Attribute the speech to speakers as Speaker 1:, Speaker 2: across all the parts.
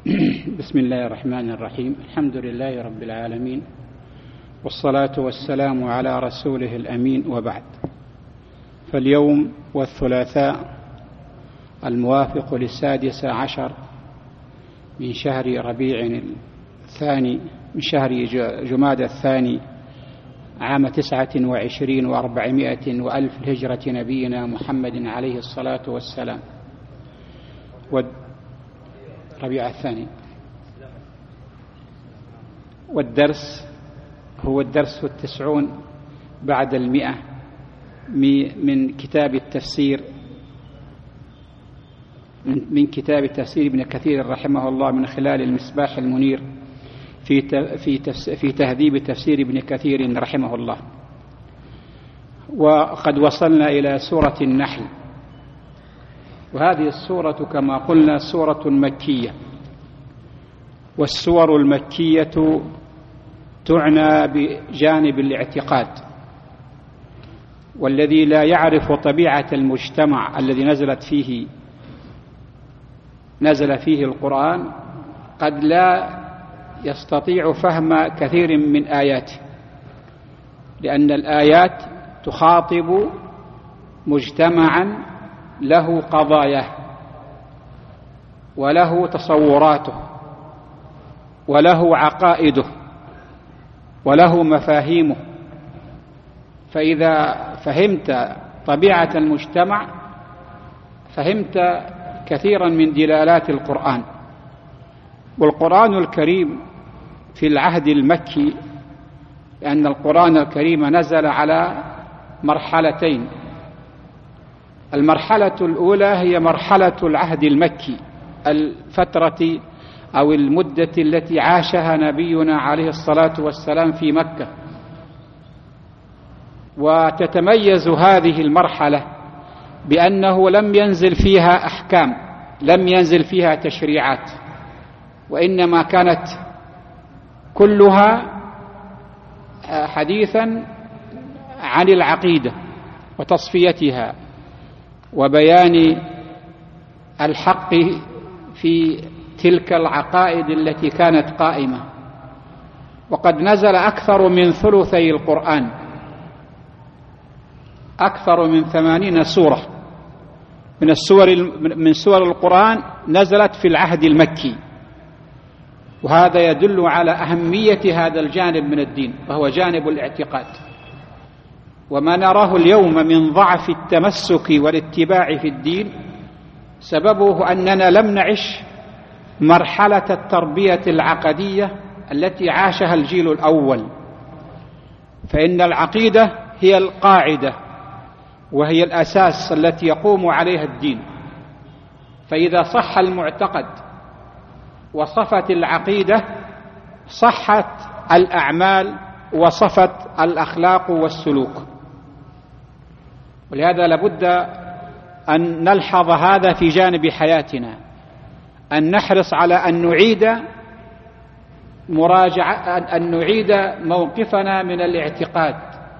Speaker 1: بسم الله الرحمن الرحيم. الحمد لله رب العالمين، والصلاة والسلام على رسوله الأمين، وبعد. فاليوم والثلاثاء الموافق ل16 من شهر ربيع الثاني من شهر جمادى الثاني عام 29 و400 وألف الهجرة نبينا محمد عليه الصلاة والسلام، ربيع الثاني. والدرس هو الدرس 90 بعد 100 من كتاب التفسير من كتاب تفسير ابن كثير رحمه الله، من خلال المصباح المنير في تهذيب تفسير ابن كثير رحمه الله. وقد وصلنا إلى سورة النحل، وهذه السورة كما قلنا سورة مكية، والسور المكية تعنى بجانب الاعتقاد، والذي لا يعرف طبيعة المجتمع الذي نزل فيه القرآن قد لا يستطيع فهم كثير من آياته، لأن الآيات تخاطب مجتمعا له قضاياه وله تصوراته وله عقائده وله مفاهيمه. فإذا فهمت طبيعة المجتمع فهمت كثيرا من دلالات القرآن. والقرآن الكريم في العهد المكي، لأن القرآن الكريم نزل على مرحلتين. المرحلة الأولى هي مرحلة العهد المكي، الفترة أو المدة التي عاشها نبينا عليه الصلاة والسلام في مكة. وتتميز هذه المرحلة بأنه لم ينزل فيها أحكام، لم ينزل فيها تشريعات، وإنما كانت كلها حديثا عن العقيدة وتصفيتها وبيان الحق في تلك العقائد التي كانت قائمة. وقد نزل أكثر من ثلثي القرآن، أكثر من 80 سورة من سور القرآن نزلت في العهد المكي، وهذا يدل على أهمية هذا الجانب من الدين، وهو جانب الاعتقاد. وما نراه اليوم من ضعف التمسك والاتباع في الدين سببه أننا لم نعش مرحلة التربية العقدية التي عاشها الجيل الأول. فإن العقيدة هي القاعدة وهي الأساس التي يقوم عليها الدين. فإذا صح المعتقد وصفت العقيدة صحت الأعمال وصفت الأخلاق والسلوك. ولهذا لابد أن نلحظ هذا في جانب حياتنا، أن نحرص على أن نعيد موقفنا من الاعتقاد.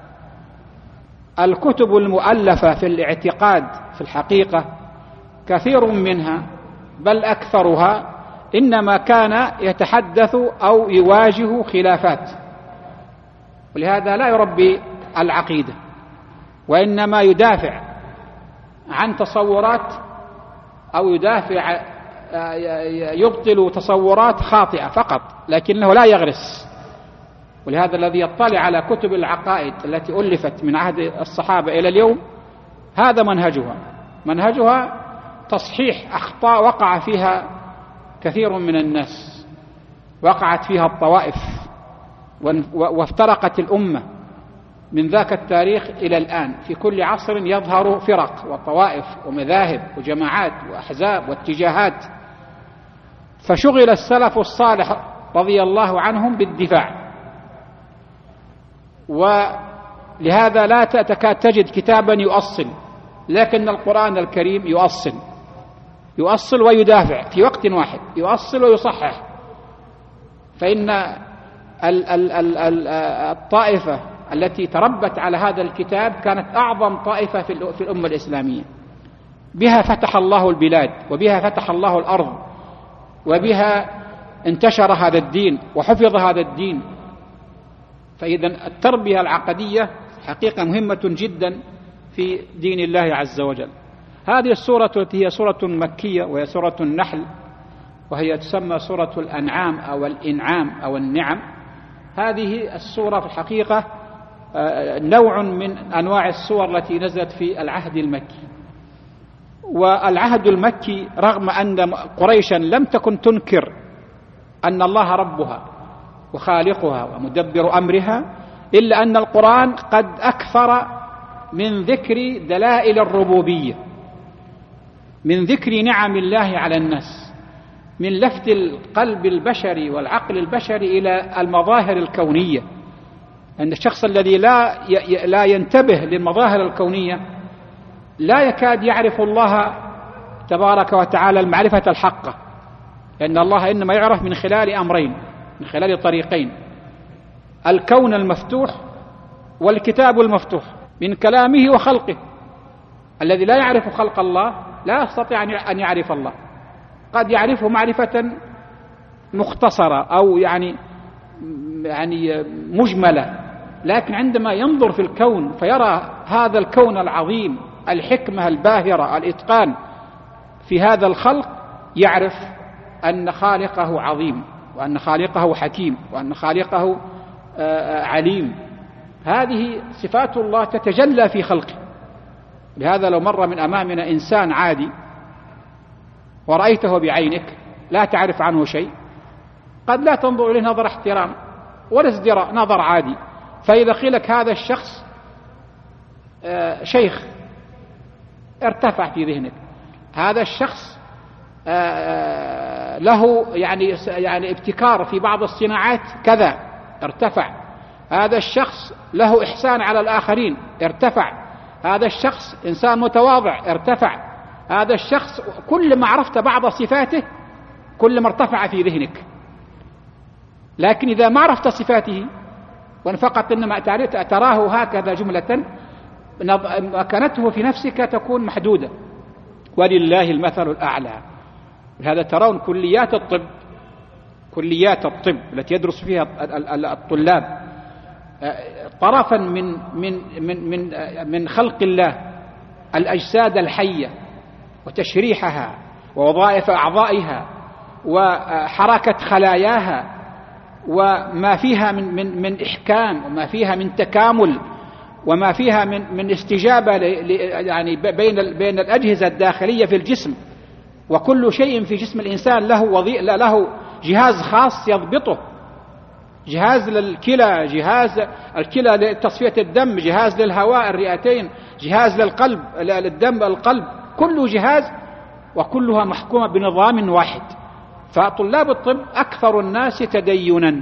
Speaker 1: الكتب المؤلفة في الاعتقاد في الحقيقة كثير منها بل أكثرها إنما كان يتحدث أو يواجه خلافات، ولهذا لا يربي العقيدة، وإنما يدافع عن تصورات أو يبطل تصورات خاطئة فقط، لكنه لا يغرس. ولهذا الذي يطلع على كتب العقائد التي ألفت من عهد الصحابة إلى اليوم هذا منهجها تصحيح أخطاء وقع فيها كثير من الناس، وقعت فيها الطوائف وافترقت الأمة من ذاك التاريخ إلى الآن. في كل عصر يظهر فرق وطوائف ومذاهب وجماعات وأحزاب واتجاهات. فشغل السلف الصالح رضي الله عنهم بالدفاع، ولهذا لا تكاد تجد كتابا يؤصل، لكن القرآن الكريم يؤصل ويدافع في وقت واحد، يؤصل ويصحح. فإن الطائفة التي تربت على هذا الكتاب كانت أعظم طائفة في الأمة الإسلامية، بها فتح الله البلاد وبها فتح الله الأرض، وبها انتشر هذا الدين وحفظ هذا الدين. فإذا التربية العقدية حقيقة مهمة جدا في دين الله عز وجل. هذه السورة التي هي سورة مكية وهي سورة النحل، وهي تسمى سورة الأنعام أو الإنعام أو النعم. هذه السورة في الحقيقة نوع من أنواع السور التي نزلت في العهد المكي. والعهد المكي رغم أن قريشا لم تكن تنكر أن الله ربها وخالقها ومدبر أمرها، إلا أن القرآن قد أكثر من ذكر دلائل الربوبية، من ذكر نعم الله على الناس، من لفت القلب البشري والعقل البشري إلى المظاهر الكونية. أن الشخص الذي لا ينتبه للمظاهر الكونية لا يكاد يعرف الله تبارك وتعالى المعرفة الحقة، لأن الله إنما يعرف من خلال أمرين، من خلال طريقين: الكون المفتوح والكتاب المفتوح، من كلامه وخلقه. الذي لا يعرف خلق الله لا يستطيع أن يعرف الله، قد يعرفه معرفة مختصرة أو يعني مجملة، لكن عندما ينظر في الكون فيرى هذا الكون العظيم، الحكمة الباهرة، الإتقان في هذا الخلق، يعرف أن خالقه عظيم، وأن خالقه حكيم، وأن خالقه عليم. هذه صفات الله تتجلى في خلقه. لهذا لو مر من أمامنا إنسان عادي ورأيته بعينك لا تعرف عنه شيء، قد لا تنظر إليه نظر احترام ولا ازدراء، نظر عادي. فإذا قيل لك هذا الشخص شيخ، ارتفع في ذهنك. هذا الشخص له يعني ابتكار في بعض الصناعات كذا، ارتفع. هذا الشخص له إحسان على الآخرين، ارتفع. هذا الشخص إنسان متواضع، ارتفع. هذا الشخص كل ما عرفت بعض صفاته كل ما ارتفع في ذهنك. لكن إذا ما عرفت صفاته وأن فقط إنما تراه هكذا جملة، مكانته في نفسك تكون محدودة. ولله المثل الأعلى. هذا ترون كليات الطب التي يدرس فيها الطلاب طرفا من خلق الله، الأجساد الحية وتشريحها ووظائف أعضائها وحركة خلاياها وما فيها من إحكام، وما فيها من تكامل، وما فيها من استجابة يعني بين الأجهزة الداخلية في الجسم. وكل شيء في جسم الإنسان له جهاز خاص يضبطه، جهاز للكلى، جهاز الكلى لتصفية الدم، جهاز للهواء الرئتين، جهاز للقلب للدم القلب، كل جهاز وكلها محكومة بنظام واحد. فطلاب الطب أكثر الناس تدينا،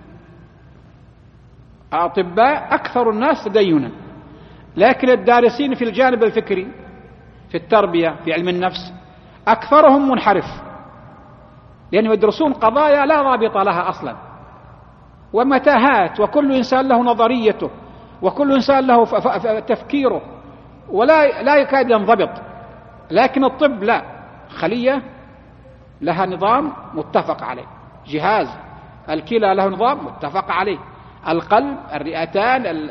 Speaker 1: أطباء أكثر الناس تدينا، لكن الدارسين في الجانب الفكري في التربية في علم النفس أكثرهم منحرف، لأنهم يدرسون قضايا لا ضابط لها أصلا ومتاهات، وكل إنسان له نظريته، وكل إنسان له تفكيره، ولا يكاد ينضبط. لكن الطب لا، خلية لها نظام متفق عليه، جهاز الكلى له نظام متفق عليه، القلب، الرئتان،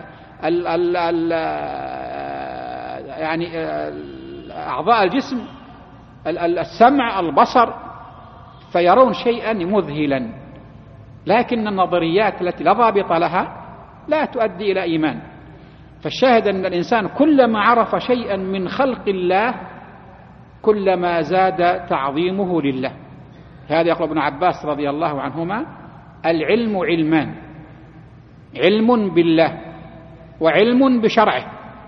Speaker 1: يعني أعضاء الجسم، السمع، البصر، فيرون شيئا مذهلا. لكن النظريات التي لا ضابط لها لا تؤدي إلى إيمان. فالشاهد أن الإنسان كلما عرف شيئا من خلق الله كلما زاد تعظيمه لله. هذا يقول ابن عباس رضي الله عنهما: العلم علمان، علم بالله وعلم بشرعه.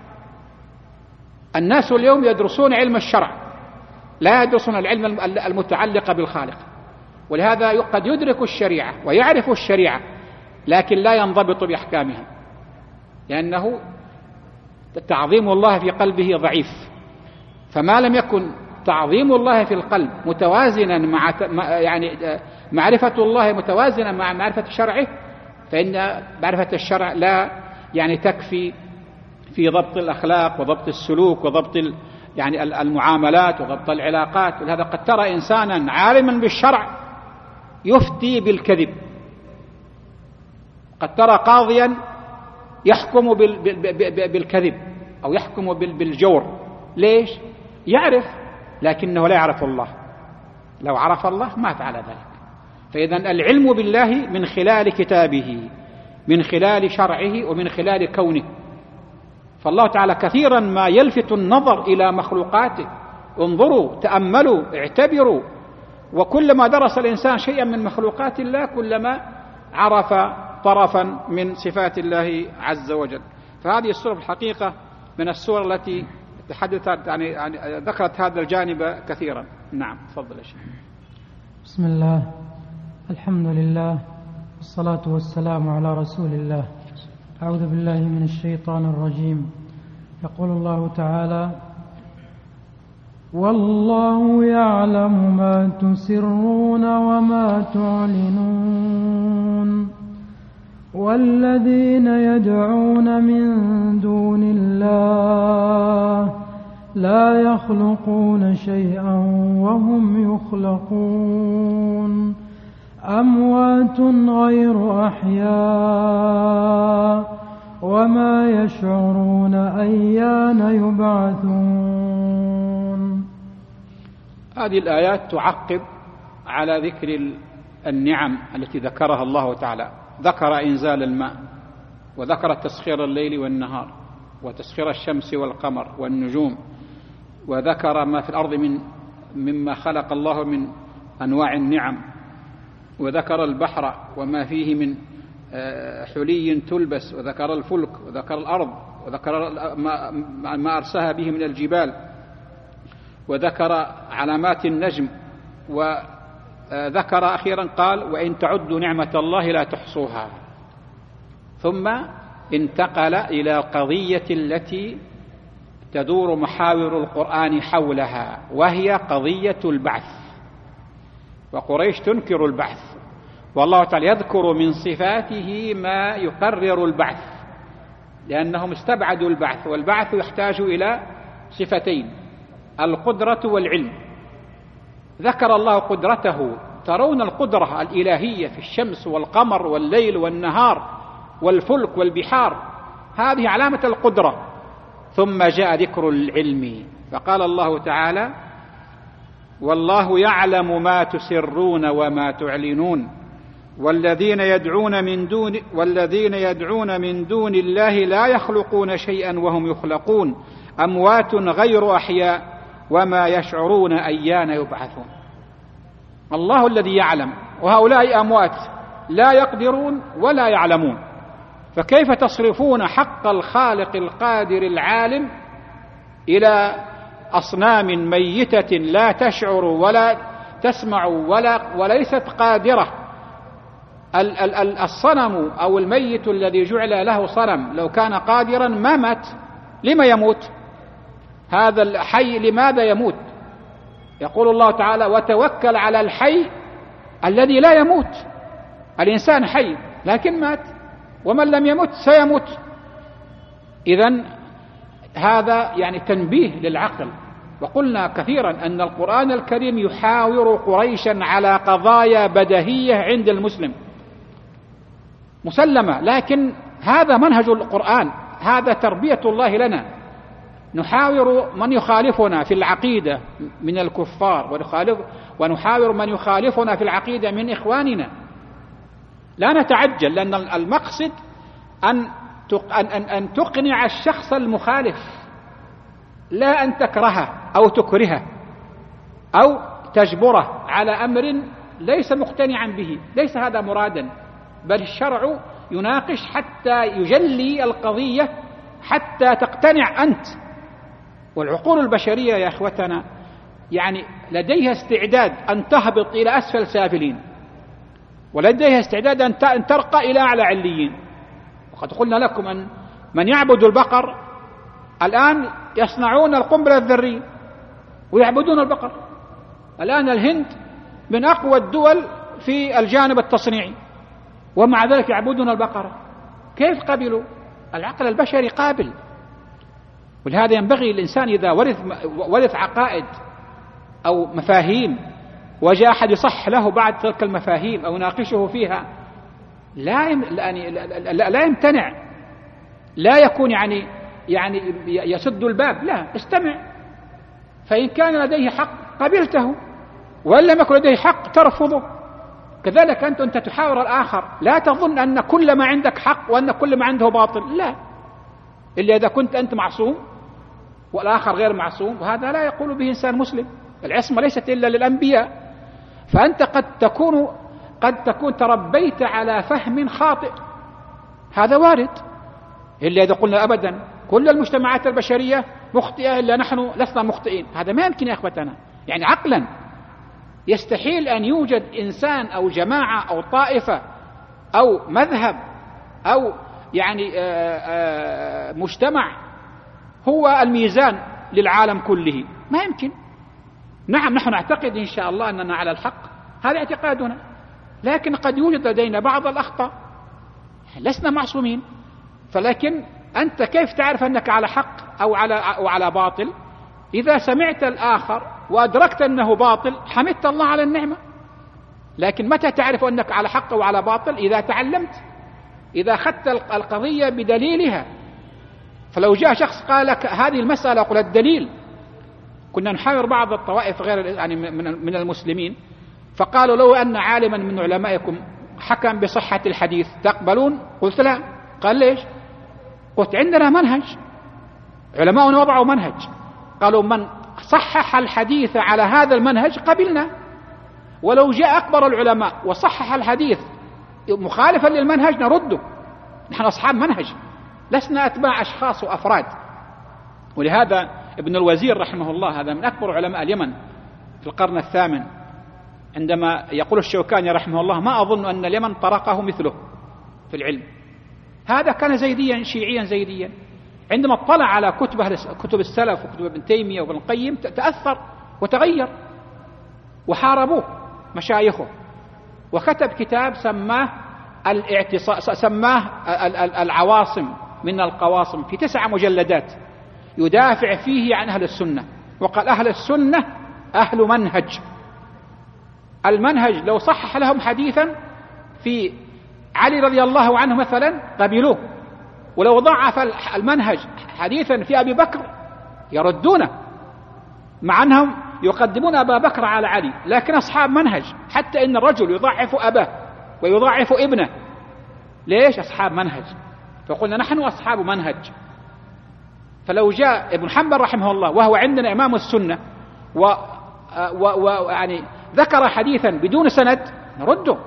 Speaker 1: الناس اليوم يدرسون علم الشرع، لا يدرسون العلم المتعلق بالخالق، ولهذا قد يدرك الشريعة ويعرف الشريعة لكن لا ينضبط بأحكامها، لأنه تعظيم الله في قلبه ضعيف. فما لم يكن تعظيم الله في القلب متوازنا مع يعني معرفة الله متوازنا مع معرفة شرعه، فإن معرفة الشرع لا يعني تكفي في ضبط الأخلاق وضبط السلوك وضبط يعني المعاملات وضبط العلاقات. ولهذا قد ترى إنسانا عالما بالشرع يفتي بالكذب. قد ترى قاضيا يحكم بالكذب أو يحكم بالجور. ليش؟ يعرف، لكنه لا يعرف الله. لو عرف الله ما فعل ذلك. فإذا العلم بالله من خلال كتابه، من خلال شرعه، ومن خلال كونه. فالله تعالى كثيرا ما يلفت النظر إلى مخلوقاته. انظروا، تأملوا، اعتبروا. وكلما درس الإنسان شيئا من مخلوقات الله كلما عرف طرفا من صفات الله عز وجل. فهذه السورة الحقيقة من السور التي تحدثت يعني ذكرت هذا الجانب كثيرا. نعم، تفضل يا شيخ.
Speaker 2: بسم الله، الحمد لله، والصلاة والسلام على رسول الله. أعوذ بالله من الشيطان الرجيم. يقول الله تعالى: والله يعلم ما تسرون وما تعلنون والذين يدعون من دون الله لا يخلقون شيئا وهم يخلقون أموات غير أحياء وما يشعرون أيان يبعثون.
Speaker 1: هذه الآيات تعقب على ذكر النعم التي ذكرها الله تعالى. ذكر إنزال الماء، وذكر تسخير الليل والنهار، وتسخير الشمس والقمر والنجوم، وذكر ما في الأرض مما خلق الله من أنواع النعم، وذكر البحر وما فيه من حلي تلبس، وذكر الفلك، وذكر الأرض، وذكر ما أرساها به من الجبال، وذكر علامات النجم، وذكر أخيرا قال: وإن تعدوا نعمة الله لا تحصوها. ثم انتقل إلى قضية التي تدور محاور القرآن حولها، وهي قضية البعث. وقريش تنكر البعث، والله تعالى يذكر من صفاته ما يقرر البعث، لأنهم استبعدوا البعث، والبعث يحتاج إلى صفتين: القدرة والعلم. ذكر الله قدرته. ترون القدرة الإلهية في الشمس والقمر والليل والنهار والفلك والبحار، هذه علامة القدرة. ثم جاء ذكر العلم، فقال الله تعالى: والله يعلم ما تسرون وما تعلنون والذين يدعون من دون الله لا يخلقون شيئا وهم يخلقون أموات غير أحياء وما يشعرون أيان يبعثون. الله الذي يعلم، وهؤلاء أموات لا يقدرون ولا يعلمون. فكيف تصرفون حق الخالق القادر العالم إلى أصنام ميتة لا تشعر ولا تسمع وليست قادرة؟ الصنم أو الميت الذي جعل له صنم لو كان قادرا ما مات. لما يموت؟ هذا الحي لماذا يموت؟ يقول الله تعالى: وتوكل على الحي الذي لا يموت. الإنسان حي لكن مات، ومن لم يمت سيموت. إذن هذا يعني تنبيه للعقل. وقلنا كثيرا أن القرآن الكريم يحاور قريشا على قضايا بديهية عند المسلم مسلمة، لكن هذا منهج القرآن، هذا تربية الله لنا. نحاور من يخالفنا في العقيدة من الكفار، ونحاور من يخالفنا في العقيدة من إخواننا. لا نتعجل، لأن المقصد أن تقنع الشخص المخالف، لا أن تكرهه أو تكرهه أو تجبره على أمر ليس مقتنعا به. ليس هذا مرادا، بل الشرع يناقش حتى يجلي القضية، حتى تقتنع أنت. والعقول البشرية يا أخوتنا يعني لديها استعداد أن تهبط إلى أسفل سافلين، ولديها استعداد أن ترقى إلى أعلى عليين. وقد قلنا لكم أن من يعبد البقر الآن يصنعون القنبلة الذرية ويعبدون البقر. الآن الهند من أقوى الدول في الجانب التصنيعي، ومع ذلك يعبدون البقرة. كيف قبلوا؟ العقل البشري قابل. ولهذا ينبغي الإنسان إذا ورث عقائد أو مفاهيم وجاء أحد يصح له بعد تلك المفاهيم أو يناقشه فيها لا يمتنع، لا يكون يعني يسد الباب، لا، استمع، فإن كان لديه حق قبلته، وإن لم يكن لديه حق ترفضه. كذلك أنت تحاور الآخر، لا تظن أن كل ما عندك حق وأن كل ما عنده باطل، لا، إلا إذا كنت أنت معصوم والآخر غير معصوم، وهذا لا يقول به إنسان مسلم. العصمة ليست إلا للأنبياء، فأنت قد تكون تربيت على فهم خاطئ، هذا وارد، إلا إذا قلنا أبدا كل المجتمعات البشرية مخطئة إلا نحن لسنا مخطئين، هذا ما يمكن يا أخوتنا. يعني عقلا يستحيل أن يوجد إنسان أو جماعة أو طائفة أو مذهب أو يعني مجتمع هو الميزان للعالم كله، ما يمكن. نعم نحن نعتقد إن شاء الله أننا على الحق، هذا اعتقادنا، لكن قد يوجد لدينا بعض الأخطاء، لسنا معصومين. فلكن أنت كيف تعرف أنك على حق أو على باطل؟ إذا سمعت الآخر وأدركت أنه باطل حمدت الله على النعمة. لكن متى تعرف أنك على حق أو على باطل؟ إذا تعلمت، إذا أخذت القضية بدليلها. فلو جاء شخص قال لك هذه المسألة قل الدليل، كنا نحاور بعض الطوائف غير يعني من المسلمين، فقالوا لو أن عالما من علمائكم حكم بصحة الحديث تقبلون؟ قلت لا. قال ليش؟ قلت عندنا منهج، علماؤنا وضعوا منهج، قالوا من صحح الحديث على هذا المنهج قبلنا، ولو جاء أكبر العلماء وصحح الحديث مخالفا للمنهج نرده، نحن أصحاب منهج، لسنا أتباع أشخاص وأفراد. ولهذا ابن الوزير رحمه الله، هذا من أكبر علماء اليمن في القرن الثامن، عندما يقول الشوكاني رحمه الله ما أظن أن اليمن طرقه مثله في العلم، هذا كان زيديا شيعيا زيديا، عندما اطلع على كتب السلف وكتب ابن تيمية وابن القيم تأثر وتغير، وحاربوه مشايخه، وكتب كتاب سماه العواصم من القواصم في 9 مجلدات، يدافع فيه عن أهل السنة، وقال أهل السنة أهل منهج، المنهج لو صحح لهم حديثا في علي رضي الله عنه مثلا قبلوه، ولو ضعف المنهج حديثا في أبي بكر يردونه، مع أنهم يقدمون أبا بكر على علي، لكن أصحاب منهج، حتى إن الرجل يضعف أباه ويضعف ابنه، ليش؟ أصحاب منهج. فقلنا نحن أصحاب منهج. فلو جاء ابن حنبل رحمه الله وهو عندنا إمام السنة ويعني ذكر حديثا بدون سند نرده،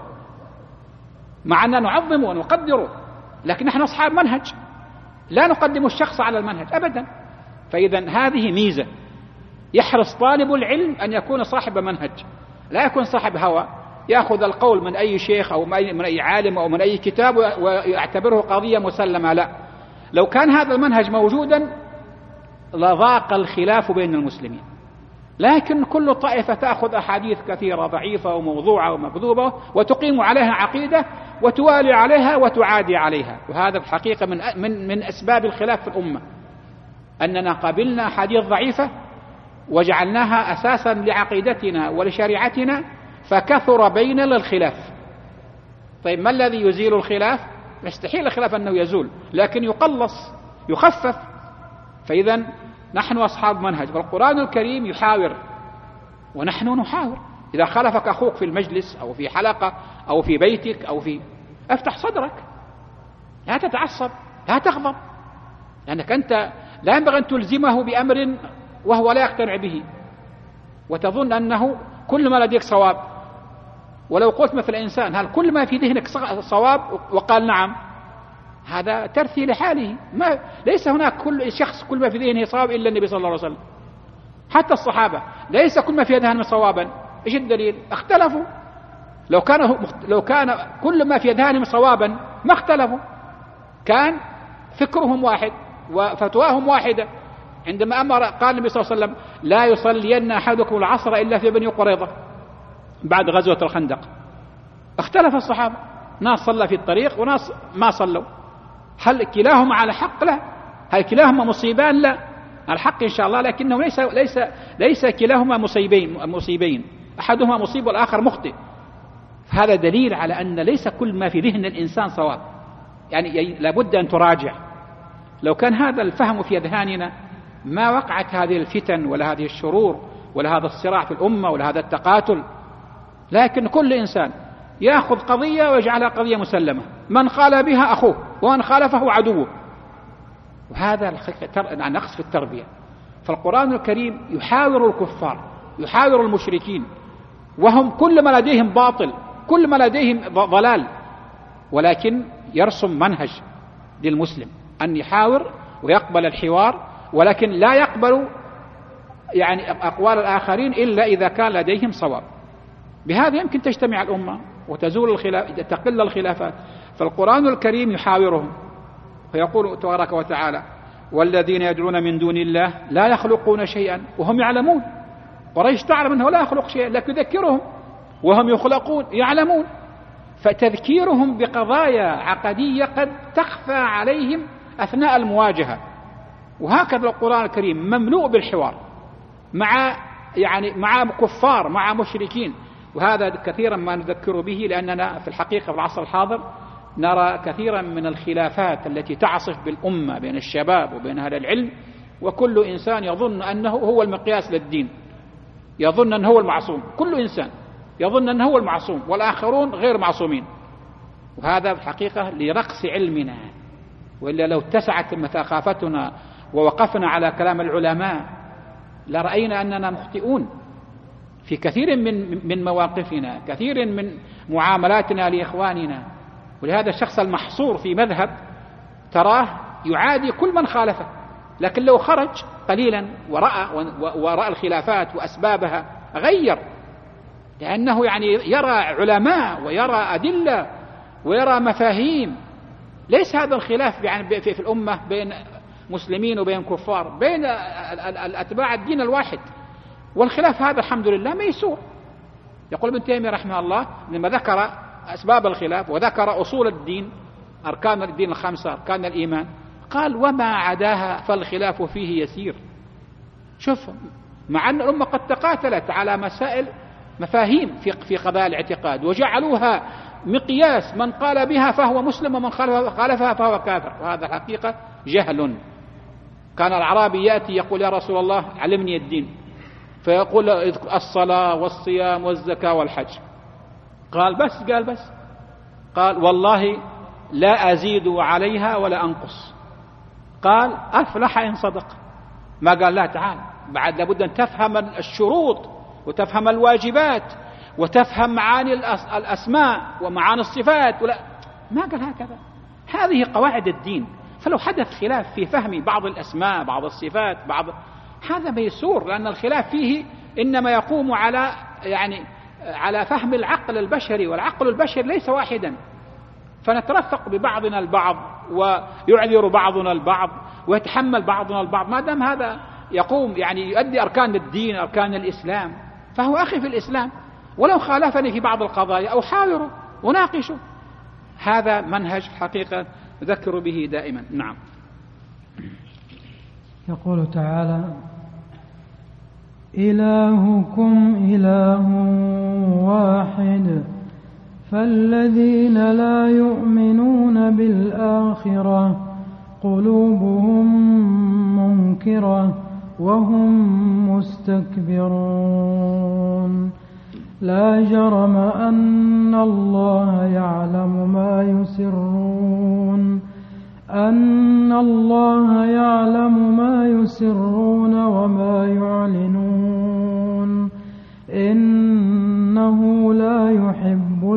Speaker 1: مع أننا نعظمه ونقدره، لكن نحن أصحاب منهج، لا نقدم الشخص على المنهج أبدا. فإذا هذه ميزة، يحرص طالب العلم أن يكون صاحب منهج، لا يكون صاحب هوى يأخذ القول من أي شيخ أو من أي عالم أو من أي كتاب ويعتبره قضية مسلمة، لا. لو كان هذا المنهج موجودا لضاق الخلاف بين المسلمين، لكن كل طائفة تأخذ أحاديث كثيرة ضعيفة وموضوعة ومكذوبة وتقيم عليها عقيدة وتوالي عليها وتعادي عليها. وهذا في الحقيقة من أسباب الخلاف في الأمة، أننا قبلنا حديث ضعيفة وجعلناها أساسا لعقيدتنا ولشريعتنا، فكثر بيننا الخلاف. طيب ما الذي يزيل الخلاف؟ يستحيل الخلاف أنه يزول، لكن يقلص يخفف. فإذا نحن أصحاب منهج، والقرآن الكريم يحاور ونحن نحاور. إذا خالفك أخوك في المجلس أو في حلقة أو في بيتك أو افتح صدرك، لا تتعصب، لا تغضب، لأنك أنت لا ينبغي أن تلزمه بأمر وهو لا يقتنع به وتظن أنه كل ما لديك صواب. ولو قلت مثل إنسان هل كل ما في ذهنك صواب وقال نعم، هذا ترثي لحاله، ليس هناك كل شخص كل ما في ذهنه صواب إلا النبي صلى الله عليه وسلم. حتى الصحابة ليس كل ما في ذهنهم صوابا. إيش الدليل؟ اختلفوا. لو كان كل ما في ذهنهم صوابا ما اختلفوا، كان فكرهم واحد وفتواهم واحدة. عندما قال النبي صلى الله عليه وسلم لا يصلين أحدكم العصر إلا في بني قريظة بعد غزوة الخندق، اختلف الصحابة، ناس صلى في الطريق وناس ما صلوا. هل كلاهما على حق؟ لا. هل كلاهما مصيبان؟ لا. الحق إن شاء الله، لكنه ليس كلاهما مصيبين. أحدهما مصيب والآخر مخطئ. هذا دليل على أن ليس كل ما في ذهن الإنسان صواب، يعني لابد أن تراجع. لو كان هذا الفهم في أذهاننا ما وقعت هذه الفتن ولا هذه الشرور ولا هذا الصراع في الأمة ولا هذا التقاتل. لكن كل إنسان يأخذ قضية ويجعلها قضية مسلمة، من قال بها أخوه ومن خالفه عدوه، وهذا نقص في التربية. فالقرآن الكريم يحاور الكفار، يحاور المشركين، وهم كل ما لديهم باطل، كل ما لديهم ضلال، ولكن يرسم منهج للمسلم أن يحاور ويقبل الحوار، ولكن لا يقبل يعني أقوال الآخرين إلا إذا كان لديهم صواب. بهذا يمكن تجتمع الأمة وتزول تقل الخلافات. فالقرآن الكريم يحاورهم فيقول تبارك وتعالى: والذين يدعون من دون الله لا يخلقون شيئا وهم يعلمون. قريش تعلم أنه لا يخلق شيئا، لكن يذكرهم وهم يخلقون يعلمون. فتذكيرهم بقضايا عقدية قد تخفى عليهم أثناء المواجهة. وهكذا القرآن الكريم مملوء بالحوار مع كفار، مع مشركين. وهذا كثيرا ما نذكر به، لأننا في الحقيقة في العصر الحاضر نرى كثيرا من الخلافات التي تعصف بالأمة بين الشباب وبين أهل العلم، وكل إنسان يظن أنه هو المقياس للدين، يظن أنه هو المعصوم. كل إنسان يظن أنه هو المعصوم والآخرون غير معصومين. وهذا في الحقيقة لرقص علمنا، وإلا لو اتسعت ثقافتنا ووقفنا على كلام العلماء لرأينا أننا مخطئون في كثير من مواقفنا، كثير من معاملاتنا لإخواننا. ولهذا الشخص المحصور في مذهب تراه يعادي كل من خالفه، لكن لو خرج قليلا ورأى الخلافات وأسبابها غير، لأنه يرى علماء ويرى أدلة ويرى مفاهيم. ليس هذا الخلاف في الأمة بين مسلمين وبين كفار، بين الأتباع الدين الواحد. والخلاف هذا الحمد لله ميسور. يقول ابن تيمية رحمه الله لما ذكر أسباب الخلاف وذكر أصول الدين، أركان الدين الخمسة، أركان الإيمان، قال: وما عداها فالخلاف فيه يسير. شوف، مع أن الأمة قد تقاتلت على مسائل مفاهيم في قضايا الاعتقاد وجعلوها مقياس، من قال بها فهو مسلم ومن خالفها فهو كافر، وهذا حقيقة جهل. كان الأعرابي يأتي يقول: يا رسول الله علمني الدين، فيقول: الصلاة والصيام والزكاة والحج. قال: بس قال: والله لا أزيد عليها ولا أنقص. قال: أفلح إن صدق. ما قال لا تعال، بعد لابد أن تفهم الشروط وتفهم الواجبات وتفهم معاني الأسماء ومعاني الصفات، ما قال هكذا. هذه قواعد الدين. فلو حدث خلاف في فهم بعض الأسماء، بعض الصفات، هذا ميسور، لأن الخلاف فيه إنما يقوم على فهم العقل البشري، والعقل البشري ليس واحدا. فنترفق ببعضنا البعض ويعذر بعضنا البعض ويتحمل بعضنا البعض، ما دام هذا يقوم يؤدي أركان الدين، أركان الإسلام، فهو أخي في الإسلام. ولو خالفني في بعض القضايا أو حاوره وناقشه. هذا منهج حقيقة نذكر به دائما. نعم.
Speaker 2: يقول تعالى: إلهكم إله واحد فالذين لا يؤمنون بالآخرة قلوبهم منكرة وهم مستكبرون لا جرم أن الله يعلم ما يسرون وما يعلنون إنه لا يحب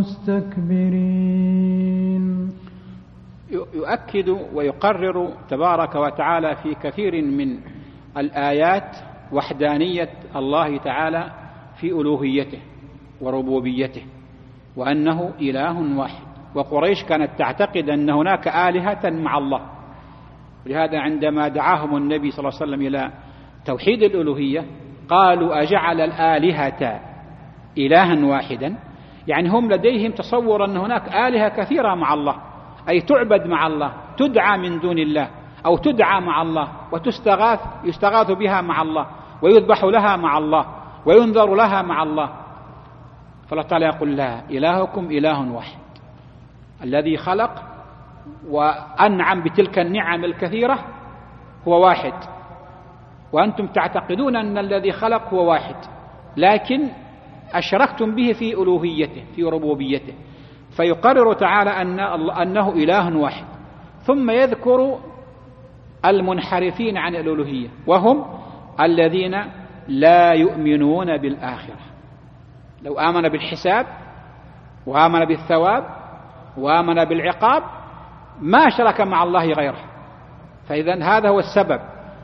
Speaker 2: المستكبرين.
Speaker 1: يؤكد ويقرر تبارك وتعالى في كثير من الآيات وحدانية الله تعالى في ألوهيته وربوبيته، وأنه إله واحد. وقريش كانت تعتقد أن هناك آلهة مع الله، ولهذا عندما دعاهم النبي صلى الله عليه وسلم إلى توحيد الألوهية قالوا: أجعل الآلهة إلها واحدا؟ هم لديهم تصور أن هناك آلهة كثيرة مع الله، أي تعبد مع الله، تدعى من دون الله، أو تدعى مع الله ويستغاث بها مع الله ويذبح لها مع الله وينذر لها مع الله. فالله تعالى يقول لا، إلهكم إله واحد، الذي خلق وأنعم بتلك النعم الكثيرة هو واحد، وأنتم تعتقدون أن الذي خلق هو واحد، لكن أشركتم به في ألوهيته في ربوبيته. فيقرر تعالى أنه إله واحد، ثم يذكر المنحرفين عن الألوهية، وهم الذين لا يؤمنون بالآخرة. لو آمن بالحساب وآمن بالثواب وآمن بالعقاب ما شرك مع الله غيره. فإذا هذا هو السبب.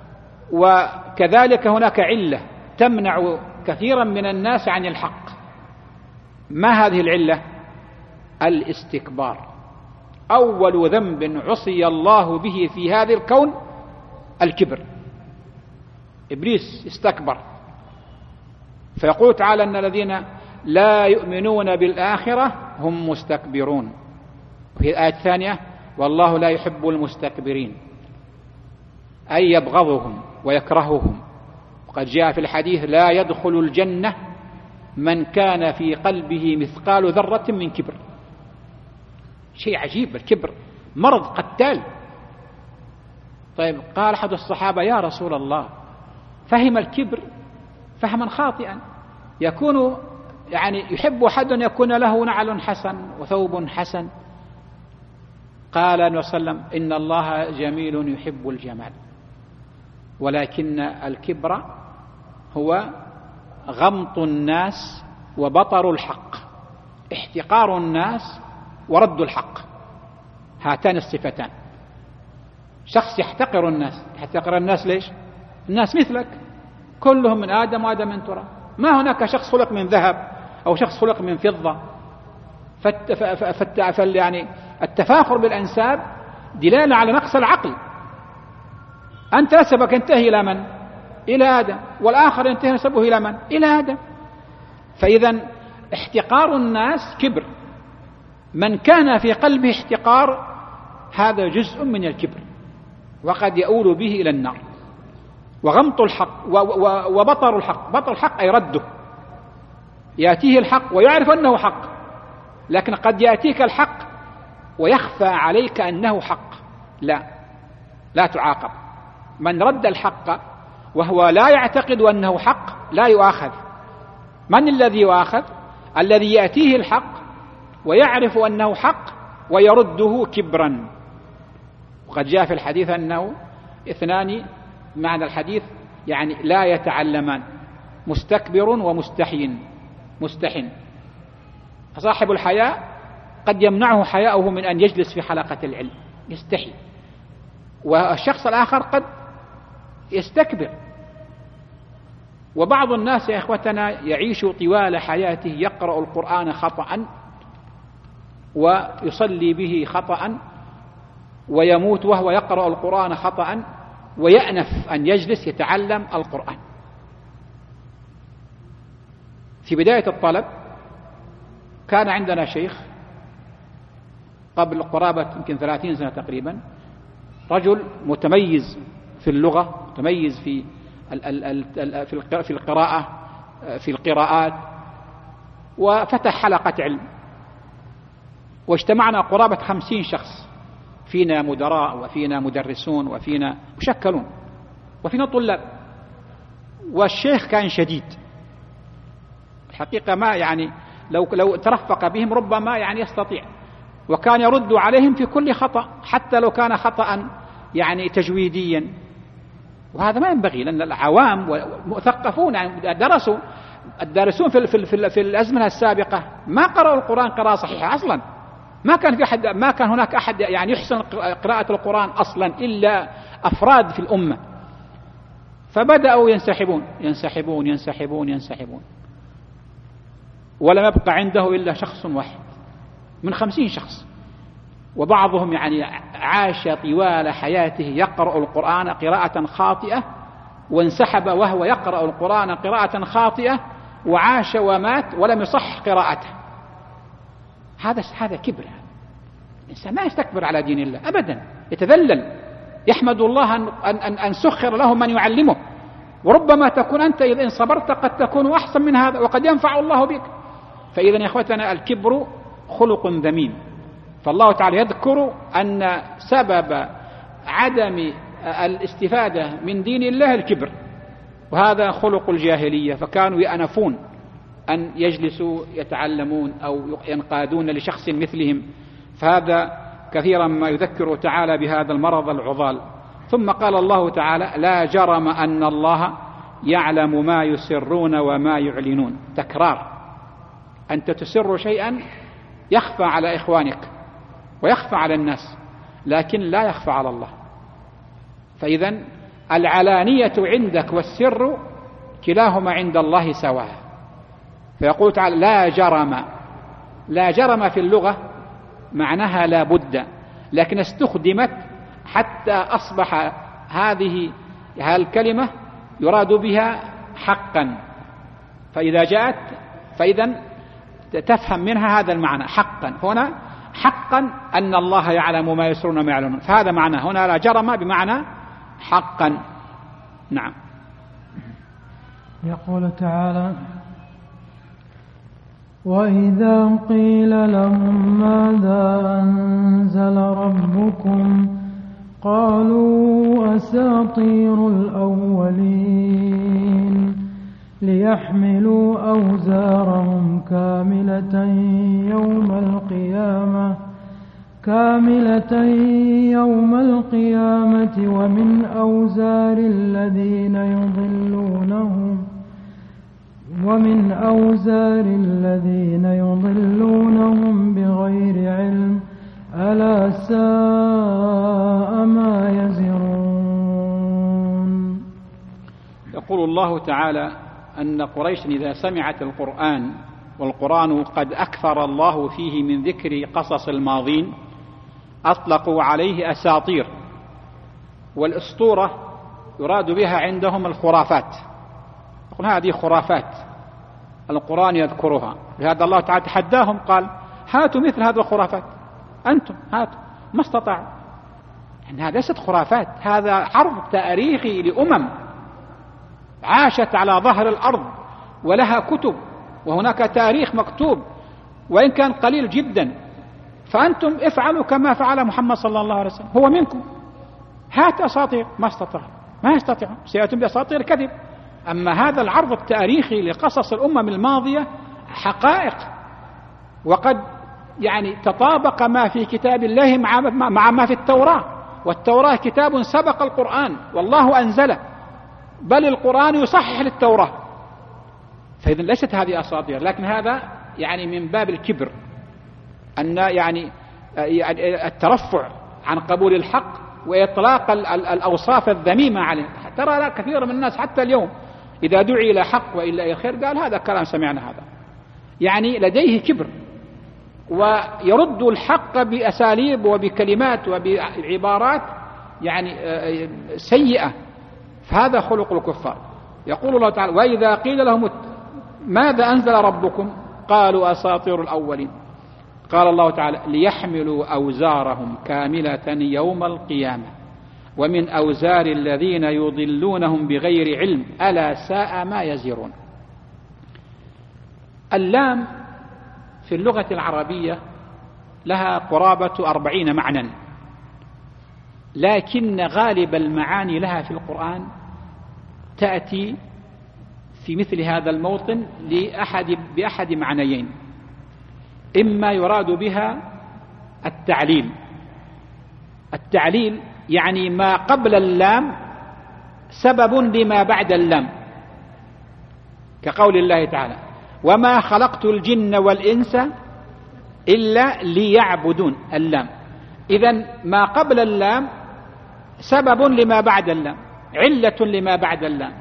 Speaker 1: وكذلك هناك علة تمنع كثيرا من الناس عن الحق. ما هذه العلة؟ الاستكبار. أول ذنب عصي الله به في هذا الكون الكبر. إبليس استكبر، فيقول تعالى أن الذين لا يؤمنون بالآخرة هم مستكبرون. وفي الآية الثانية والله لا يحب المستكبرين، أي يبغضهم ويكرههم. وقد جاء في الحديث لا يدخل الجنة من كان في قلبه مثقال ذرة من كبر. شيء عجيب، الكبر مرض قتال. طيب قال أحد الصحابة يا رسول الله فهم الكبر فهما خاطئا، يكون يعني يحب أحد يكون له نعل حسن وثوب حسن. قال النبي صلى الله عليه وسلم إن الله جميل يحب الجمال، ولكن الكبر هو غمط الناس وبطر الحق، احتقار الناس ورد الحق. هاتان الصفتان. شخص يحتقر الناس. يحتقر الناس ليش؟ الناس مثلك كلهم من آدم وآدم من تراب، ما هناك شخص خلق من ذهب أو شخص خلق من فضة. يعني التفاخر بالأنساب دلالة على نقص العقل. أنت نسبك ينتهي إلى من؟ إلى آدم، والآخر ينتهي نسبه إلى من؟ إلى آدم. فإذا احتقار الناس كبر. من كان في قلبه احتقار هذا جزء من الكبر، وقد يؤول به إلى النار. وغمط الحق وبطر الحق. بطر الحق أي رده. يأتيه الحق ويعرف أنه حق، لكن قد يأتيك الحق ويخفى عليك أنه حق. لا تعاقب. من رد الحق وهو لا يعتقد أنه حق لا يؤاخذ. من الذي يؤاخذ؟ الذي يأتيه الحق ويعرف أنه حق ويرده كبرا. وقد جاء في الحديث أنه اثنان، معنى الحديث يعني لا يتعلمان، مستكبر مستحن. صاحب الحياء قد يمنعه حياؤه من أن يجلس في حلقة العلم، يستحي. والشخص الآخر قد يستكبر. وبعض الناس يا إخوتنا يعيش طوال حياته يقرأ القرآن خطأ ويصلي به خطأ، ويموت وهو يقرأ القرآن خطأ، ويأنف أن يجلس يتعلم القرآن. في بداية الطلب كان عندنا شيخ قبل قرابة يمكن 30 سنة تقريبا، رجل متميز في اللغة، متميز في القراءة، في القراءات، وفتح حلقة علم، واجتمعنا قرابة 50 شخص، فينا مدراء وفينا مدرسون وفينا مشكلون وفينا طلاب. والشيخ كان شديد الحقيقة، ما يعني لو ترفق بهم ربما يعني يستطيع، وكان يرد عليهم في كل خطأ حتى لو كان خطأ يعني تجويديا. وهذا ما ينبغي، لأن العوام والمثقفون يعني درسوا الدارسون في الأزمنة السابقة ما قرأوا القرآن قراءة صحيحة أصلا. ما كان هناك أحد يعني يحسن قراءة القرآن أصلا إلا أفراد في الأمة. فبدأوا ينسحبون ولم يبقى عنده إلا شخص واحد من 50 شخص. وبعضهم يعني عاش طوال حياته يقرأ القرآن قراءة خاطئة، وانسحب وهو يقرأ القرآن قراءة خاطئة، وعاش ومات ولم يصح قراءته. هذا كبر. الإنسان ما يستكبر على دين الله أبدا، يتذلل، يحمد الله أن سخر له من يعلمه. وربما تكون أنت إذا إن صبرت قد تكون أحسن من هذا وقد ينفع الله بك. فإذا يا إخوتنا الكبر خلق ذميم. فالله تعالى يذكر أن سبب عدم الاستفادة من دين الله الكبر، وهذا خلق الجاهلية، فكانوا يأنفون أن يجلسوا يتعلمون أو ينقادون لشخص مثلهم. فهذا كثيرا ما يذكر تعالى بهذا المرض العضال. ثم قال الله تعالى: لا جرم أن الله يعلم ما يسرون وما يعلنون. تكرار، أنت تسر شيئا يخفى على إخوانك ويخفى على الناس، لكن لا يخفى على الله. فإذا العلانية عندك والسر كلاهما عند الله سواء. فيقول تعالى: لا جرم. لا جرم في اللغة معناها لا بد، لكن استخدمت حتى أصبح هذه الكلمة يراد بها حقا. فإذا جاءت فإذا تفهم منها هذا المعنى حقا. هنا حقا أن الله يعلم ما يسرون وما يعلنون، فهذا معنى هنا لا جرم بمعنى حقا. نعم.
Speaker 2: يقول تعالى: وإذا قيل لهم ماذا أنزل ربكم قالوا أساطير الأولين ليحملوا أوزارهم كاملة يوم القيامة ومن أوزار الذين يضلونهم بغير علم ألا ساء ما يزرون.
Speaker 1: يقول الله تعالى أن قريش إذا سمعت القرآن والقرآن قد أكثر الله فيه من ذكر قصص الماضين أطلقوا عليه أساطير. والأسطورة يراد بها عندهم الخرافات، يقول هذه خرافات القرآن يذكرها. لهذا الله تعالى تحداهم قال: هاتوا مثل هذه الخرافات، أنتم هاتوا. ما استطاعوا. يعني هذا ليست خرافات، هذا عرض تاريخي لأمم عاشت على ظهر الأرض ولها كتب وهناك تاريخ مكتوب وإن كان قليل جدا. فأنتم افعلوا كما فعل محمد صلى الله عليه وسلم، هو منكم. هات أساطير. ما استطاعوا، ما يستطيعون، سيأتون بأساطير كذب. أما هذا العرض التاريخي لقصص الأمم الماضية حقائق، وقد يعني تطابق ما في كتاب الله مع ما في التوراة، والتوراة كتاب سبق القرآن والله أنزله، بل القرآن يصحح للتوراة. فإذن ليست هذه أساطير، لكن هذا يعني من باب الكبر، أن يعني الترفع عن قبول الحق وإطلاق الأوصاف الذميمة عليه. ترى كثير من الناس حتى اليوم إذا دعي إلى حق وإلا إلى خير قال هذا كلام سمعنا، هذا يعني لديه كبر، ويرد الحق بأساليب وبكلمات وبعبارات يعني سيئة. فهذا خلق الكفار. يقول الله تعالى: وإذا قيل لهم ماذا أنزل ربكم قالوا أساطير الأولين. قال الله تعالى: ليحملوا أوزارهم كاملة يوم القيامة ومن أوزار الذين يضلونهم بغير علم ألا ساء ما يزرون. اللام في اللغة العربية لها قرابة 40 معنى، لكن غالب المعاني لها في القرآن تأتي في مثل هذا الموطن بأحد معنيين: إما يراد بها التعليل يعني ما قبل اللام سبب لما بعد اللام، كقول الله تعالى: وما خلقت الجن والإنس إلا ليعبدون. اللام إذن ما قبل اللام سبب لما بعد اللام، علة لما بعد اللام.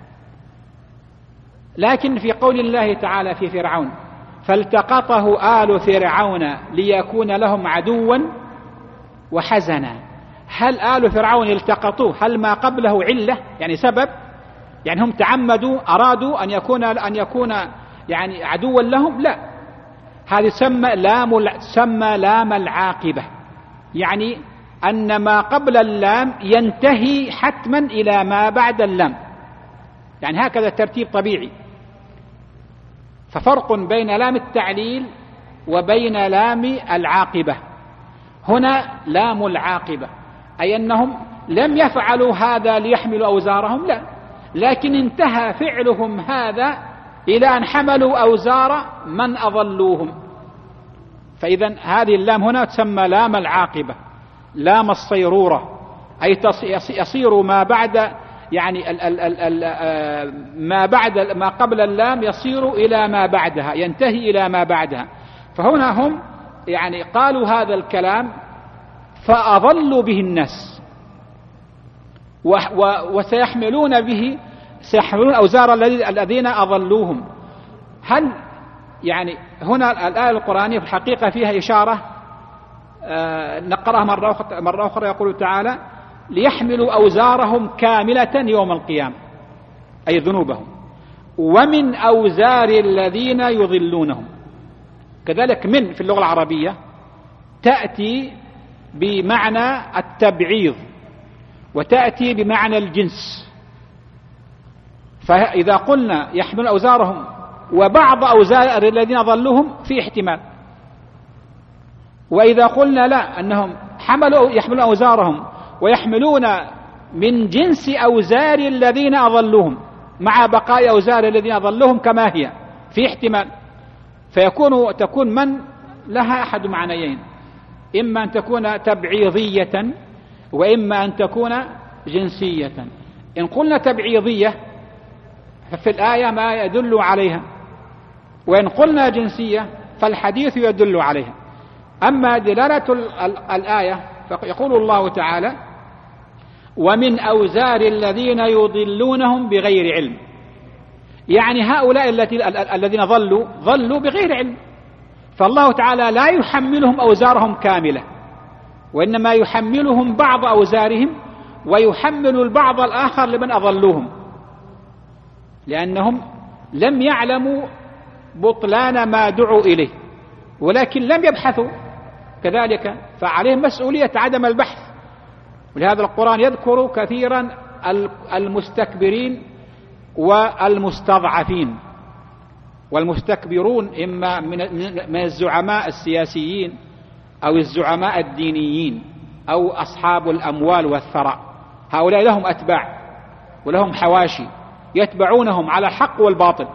Speaker 1: لكن في قول الله تعالى في فرعون: فالتقطه آل فرعون ليكون لهم عدوا وحزنا. هل آل فرعون التقطوه هل ما قبله علة يعني سبب؟ يعني هم تعمدوا أرادوا أن يكون يعني عدوا لهم؟ لا، هذه سمى لام العاقبة، يعني أن ما قبل اللام ينتهي حتما إلى ما بعد اللام. يعني هكذا ترتيب طبيعي. ففرق بين لام التعليل وبين لام العاقبة. هنا لام العاقبة، أي أنهم لم يفعلوا هذا ليحملوا أوزارهم، لا، لكن انتهى فعلهم هذا إلى أن حملوا أوزار من أضلوهم. فإذا هذه اللام هنا تسمى لام العاقبة، لام الصيرورة، أي يصير ما بعد، يعني ما قبل اللام يصير إلى ما بعدها، ينتهي إلى ما بعدها. فهنا هم يعني قالوا هذا الكلام فأضلوا به الناس، وسيحملون به، سيحملون أوزار الذين أضلوهم. هل يعني هنا الآية القرآنية في الحقيقة فيها إشارة، نقرأها مرة أخرى، يقول تعالى: ليحملوا أوزارهم كاملة يوم القيامة، أي ذنوبهم، ومن أوزار الذين يضلونهم. كذلك من في اللغة العربية تأتي بمعنى التبعيض وتأتي بمعنى الجنس. فإذا قلنا يحملون أوزارهم وبعض أوزار الذين ضلوهم في احتمال، وإذا قلنا لا، أنهم يحملون أوزارهم ويحملون من جنس أوزار الذين أضلوهم مع بقاء أوزار الذين أضلوهم كما هي، في احتمال. تكون من لها أحد معنيين، إما أن تكون تبعيضية وإما أن تكون جنسية. إن قلنا تبعيضية ففي الآية ما يدل عليها، وإن قلنا جنسية فالحديث يدل عليها. أما دلالة الآية فيقول الله تعالى: ومن أوزار الذين يضلونهم بغير علم، يعني هؤلاء الذين ضلوا بغير علم، فالله تعالى لا يحملهم أوزارهم كاملة، وإنما يحملهم بعض أوزارهم ويحمل البعض الآخر لمن أضلوهم، لأنهم لم يعلموا بطلان ما دعوا إليه ولكن لم يبحثوا كذلك، فعليهم مسؤولية عدم البحث. ولهذا القرآن يذكر كثيرا المستكبرين والمستضعفين. والمستكبرون إما من الزعماء السياسيين أو الزعماء الدينيين أو أصحاب الأموال والثراء، هؤلاء لهم أتباع ولهم حواشي يتبعونهم على الحق والباطل.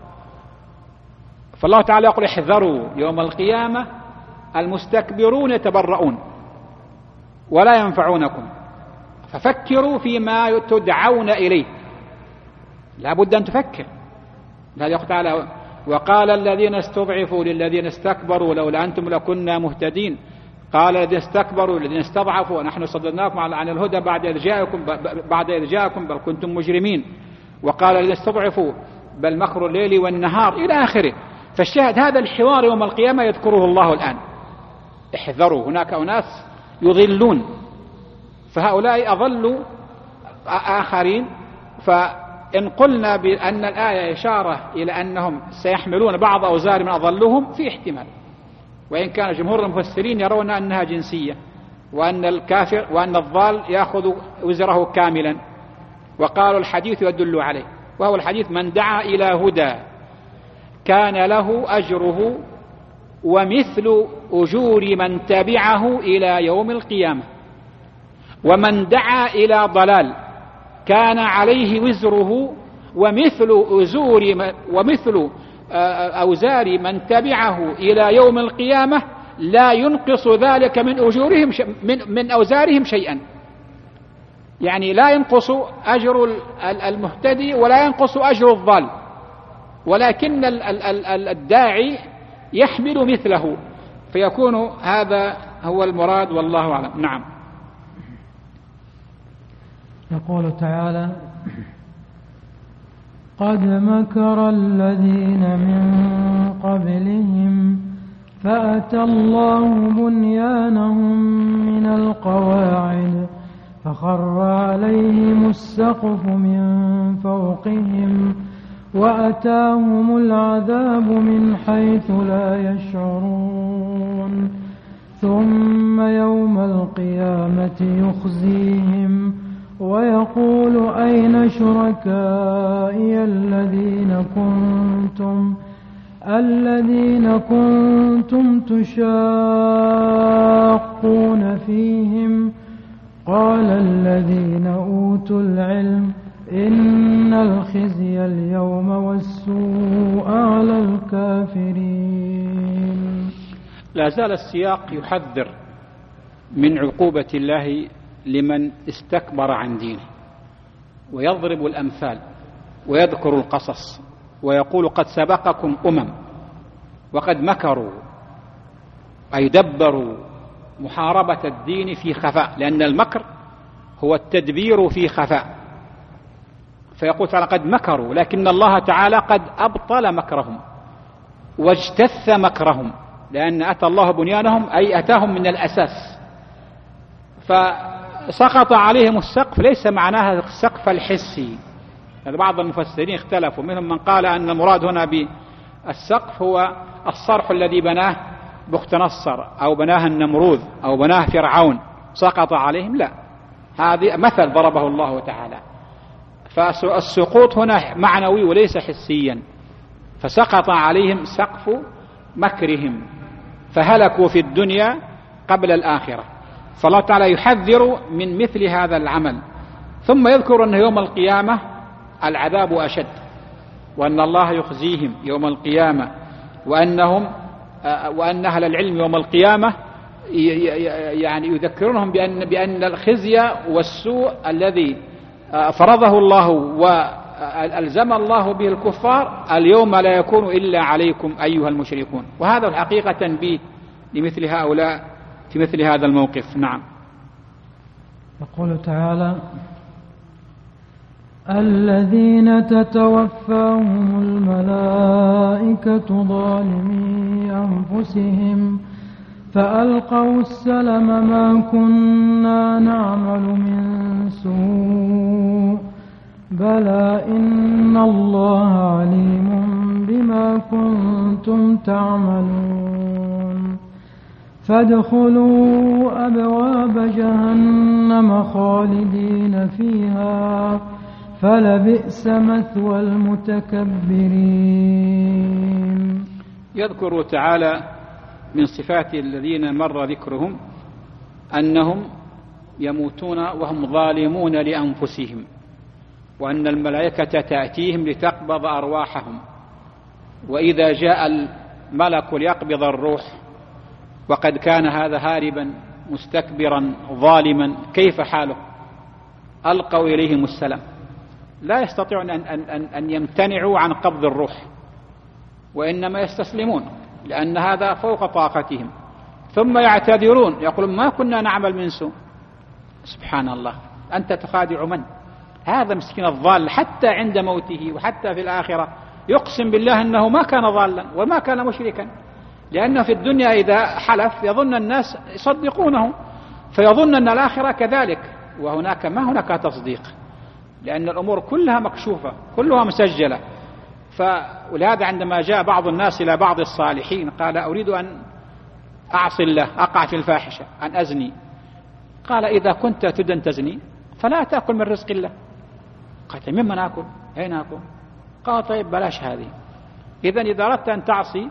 Speaker 1: فالله تعالى يقول: احذروا يوم القيامة المستكبرون يتبرؤون ولا ينفعونكم، ففكروا فيما تدعون إليه. لا بد أن تفكر. هذا يقول تعالى: وقال الذين استضعفوا للذين استكبروا لولا أنتم لكنا مهتدين، قال الذين استكبروا للذين استضعفوا نحن صددناكم عن الهدى بعد إذ جاءكم بل كنتم مجرمين، وقال الذين استضعفوا بل مكر الليل والنهار، إلى آخره. فالشاهد هذا الحوار يوم القيامة يذكره الله الآن: احذروا، هناك أناس يضلون، فهؤلاء أضلوا آخرين. فإن قلنا بأن الآية إشارة إلى أنهم سيحملون بعض أوزار من أضلهم في احتمال، وإن كان جمهور المفسرين يرون أنها جنسية، وأن الكافر وأن الضال يأخذ وزره كاملا، وقالوا الحديث يدل عليه، وهو الحديث: من دعا إلى هدى كان له أجره ومثل أجور من تبعه إلى يوم القيامة، ومن دعا إلى ضلال كان عليه وزره ومثل أوزار من تبعه إلى يوم القيامة، لا ينقص ذلك من أجورهم من أوزارهم شيئا. يعني لا ينقص أجر المهتدي ولا ينقص أجر الضال، ولكن الداعي يحمل مثله، فيكون هذا هو المراد، والله أعلم. نعم.
Speaker 2: يقول تعالى: قد مكر الذين من قبلهم فأتى الله بنيانهم من القواعد فخر عليهم السقف من فوقهم وأتاهم العذاب من حيث لا يشعرون ثم يوم القيامة يخزيهم ويقول أين شركائي الذين كنتم تشاقون فيهم قال الذين أوتوا العلم إن الخزي اليوم والسوء على الكافرين.
Speaker 1: لا زال السياق يحذر من عقوبة الله لمن استكبر عن دينه، ويضرب الأمثال ويذكر القصص ويقول قد سبقكم وقد مكروا، أي دبروا محاربة الدين في خفاء، لأن المكر هو التدبير في خفاء. فيقول تعالى قد مكروا، لكن الله تعالى قد أبطل مكرهم واجتث مكرهم، لأن أتى الله بنيانهم أي أتاهم من الأساس. فسقط عليهم السقف، ليس معناها السقف الحسي، بعض المفسرين اختلفوا، منهم من قال أن المراد هنا بالسقف هو الصرح الذي بناه بخت نصر أو بناه النمروذ أو بناه فرعون سقط عليهم، لا، هذه مثل ضربه الله تعالى. فالسقوط هنا معنوي وليس حسيا، فسقط عليهم سقف مكرهم فهلكوا في الدنيا قبل الآخرة. فالله تعالى يحذر من مثل هذا العمل، ثم يذكر أن يوم القيامة العذاب أشد، وأن الله يخزيهم يوم القيامة، وأن أهل العلم يوم القيامة يعني يذكرونهم بأن الخزي والسوء الذي فرضه الله وألزم الله به الكفار اليوم لا يكون إلا عليكم أيها المشركون. وهذا الحقيقة تنبيه لمثل هؤلاء في مثل هذا الموقف. نعم.
Speaker 2: يقول تعالى الذين تتوفاهم الملائكة ظالمي أنفسهم فألقوا السلم ما كنا نعمل من سوء بلى إن الله عليم بما كنتم تعملون فادخلوا أبواب جهنم خالدين فيها فلبئس مثوى المتكبرين.
Speaker 1: يذكر تعالى من صفات الذين مر ذكرهم أنهم يموتون وهم ظالمون لأنفسهم، وأن الملائكة تأتيهم لتقبض أرواحهم، وإذا جاء الملك ليقبض الروح وقد كان هذا هاربا مستكبرا ظالما كيف حاله؟ ألقوا إليهم السلام، لا يستطيعون أن يمتنعوا عن قبض الروح، وإنما يستسلمون لأن هذا فوق طاقتهم، ثم يعتذرون يقولون ما كنا نعمل من سوء. سبحان الله، أنت تخادع من؟ هذا مسكين الضال حتى عند موته وحتى في الآخرة يقسم بالله أنه ما كان ضالا وما كان مشركا، لأنه في الدنيا إذا حلف يظن الناس يصدقونه فيظن أن الآخرة كذلك، وهناك ما هناك تصديق، لأن الأمور كلها مكشوفة كلها مسجلة. ولهذا عندما جاء بعض الناس إلى بعض الصالحين قال أريد أن أعصي الله، أقع في الفاحشة، أن أزني. قال إذا كنت تريد أن تزني فلا تأكل من رزق الله. قال مما نأكل؟ أين نأكل؟ قال طيب بلاش هذه. إذا أردت أن تعصي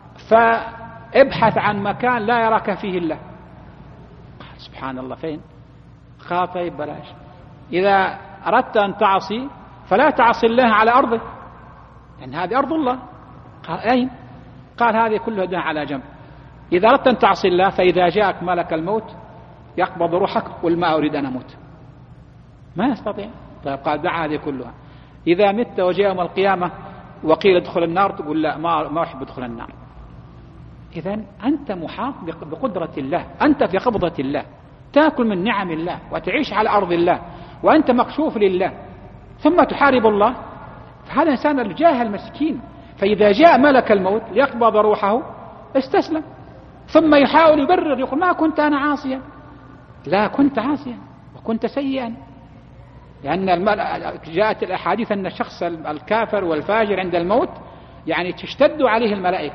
Speaker 1: فابحث عن مكان لا يراك فيه الله. قال سبحان الله فين؟ قال طيب بلاش. إذا أردت أن تعصي فلا تعصي الله على أرضه، لأن هذه أرض الله. قال أين؟ قال هذه كلها دون على جنب. إذا أردت أن تعصي الله فإذا جاءك ملك الموت يقبض روحك قل ما أريد أن أموت. ما يستطيع. طيب قال دع هذه كلها. إذا مت وجاء يوم القيامة وقيل ادخل النار تقول لا ما أحب ادخل النار. إذن أنت محاط بقدرة الله، أنت في قبضة الله، تأكل من نعم الله وتعيش على أرض الله وأنت مكشوف لله، ثم تحارب الله. فهذا إنسان الجاهل مسكين، فإذا جاء ملك الموت ليقبض روحه استسلم، ثم يحاول يبرر يقول ما كنت أنا عاصيا. لا، كنت عاصيا وكنت سيئا، لأن جاءت الأحاديث أن الشخص الكافر والفاجر عند الموت يعني تشتد عليه الملائكة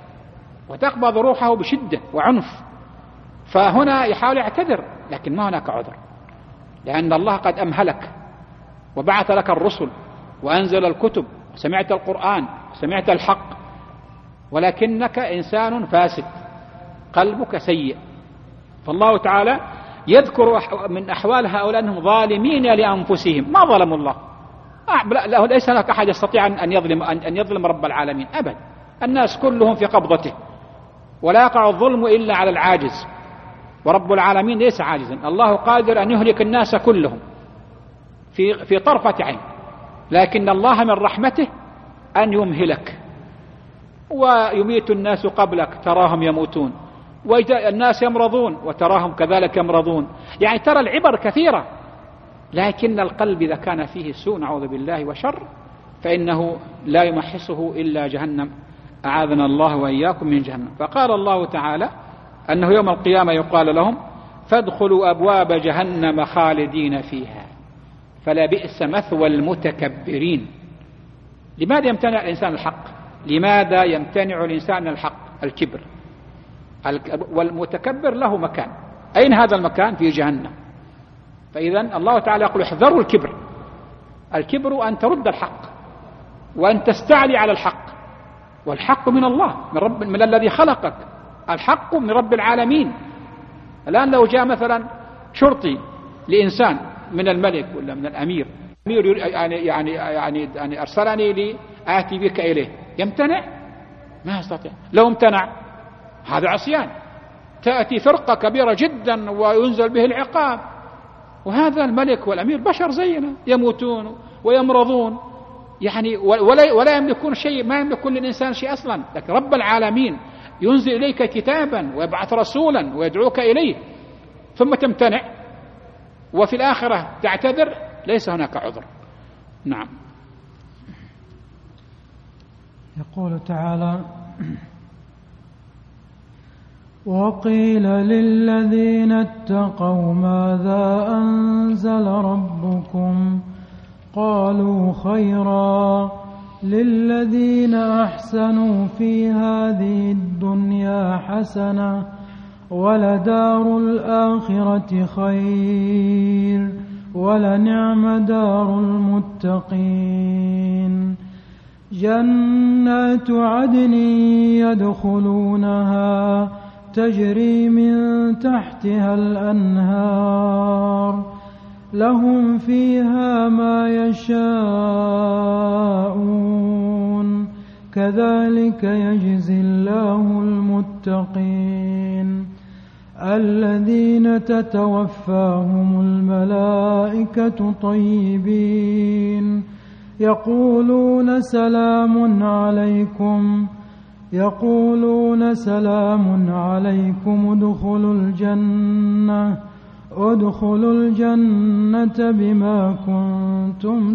Speaker 1: وتقبض روحه بشدة وعنف، فهنا يحاول يعتذر لكن ما هناك عذر. لأن الله قد أمهلك وبعث لك الرسل وأنزل الكتب وسمعت القرآن وسمعت الحق، ولكنك إنسان فاسد قلبك سيء. فالله تعالى يذكر من أحوال هؤلاء أنهم ظالمين لأنفسهم، ما ظلموا الله، ليس هناك أحد يستطيع أن يظلم رب العالمين أبدا، الناس كلهم في قبضته، ولا يقع الظلم إلا على العاجز، ورب العالمين ليس عاجزا. الله قادر أن يهلك الناس كلهم في طرفة عين، لكن الله من رحمته أن يمهلك ويميت الناس قبلك، تراهم يموتون، والناس يمرضون وتراهم كذلك يمرضون. يعني ترى العبر كثيرة، لكن القلب إذا كان فيه سوء نعوذ بالله وشر فإنه لا يمحصه إلا جهنم، أعاذنا الله وإياكم من جهنم. فقال الله تعالى أنه يوم القيامة يقال لهم فادخلوا أبواب جهنم خالدين فيها فلبئس مثوى المتكبرين. لماذا يمتنع الإنسان الحق؟ لماذا يمتنع الإنسان الحق؟ الكبر. والمتكبر له مكان، أين هذا المكان؟ في جهنم. فإذا الله تعالى يقول احذروا الكبر. الكبر أن ترد الحق وأن تستعلي على الحق، والحق من الله، من الذي خلقك، الحق من رب العالمين. الآن لو جاء مثلا شرطي لإنسان من الملك ولا من الأمير، يعني أرسلني لآتي بك إليه، يمتنع؟ ما يستطيع. لو امتنع هذا عصيان، تأتي فرقة كبيرة جدا وينزل به العقاب. وهذا الملك والأمير بشر زينا، يموتون ويمرضون، يعني ولا يملكون شيء، ما يملكون للإنسان شيء أصلا. لكن رب العالمين ينزل إليك كتابا ويبعث رسولا ويدعوك إليه، ثم تمتنع وفي الآخرة تعتذر، ليس هناك عذر. نعم.
Speaker 2: يقول تعالى وقيل للذين اتقوا ماذا أنزل ربكم قالوا خيرا للذين أحسنوا في هذه الدنيا حسنة ولدار الآخرة خير ولنعم دار المتقين جنات عدن يدخلونها تجري من تحتها الأنهار لهم فيها ما يشاءون كذلك يجزي الله المتقين الذين تتوفاهم الملائكة طيبين يقولون سلام عليكم ادخلوا الجنة بما كنتم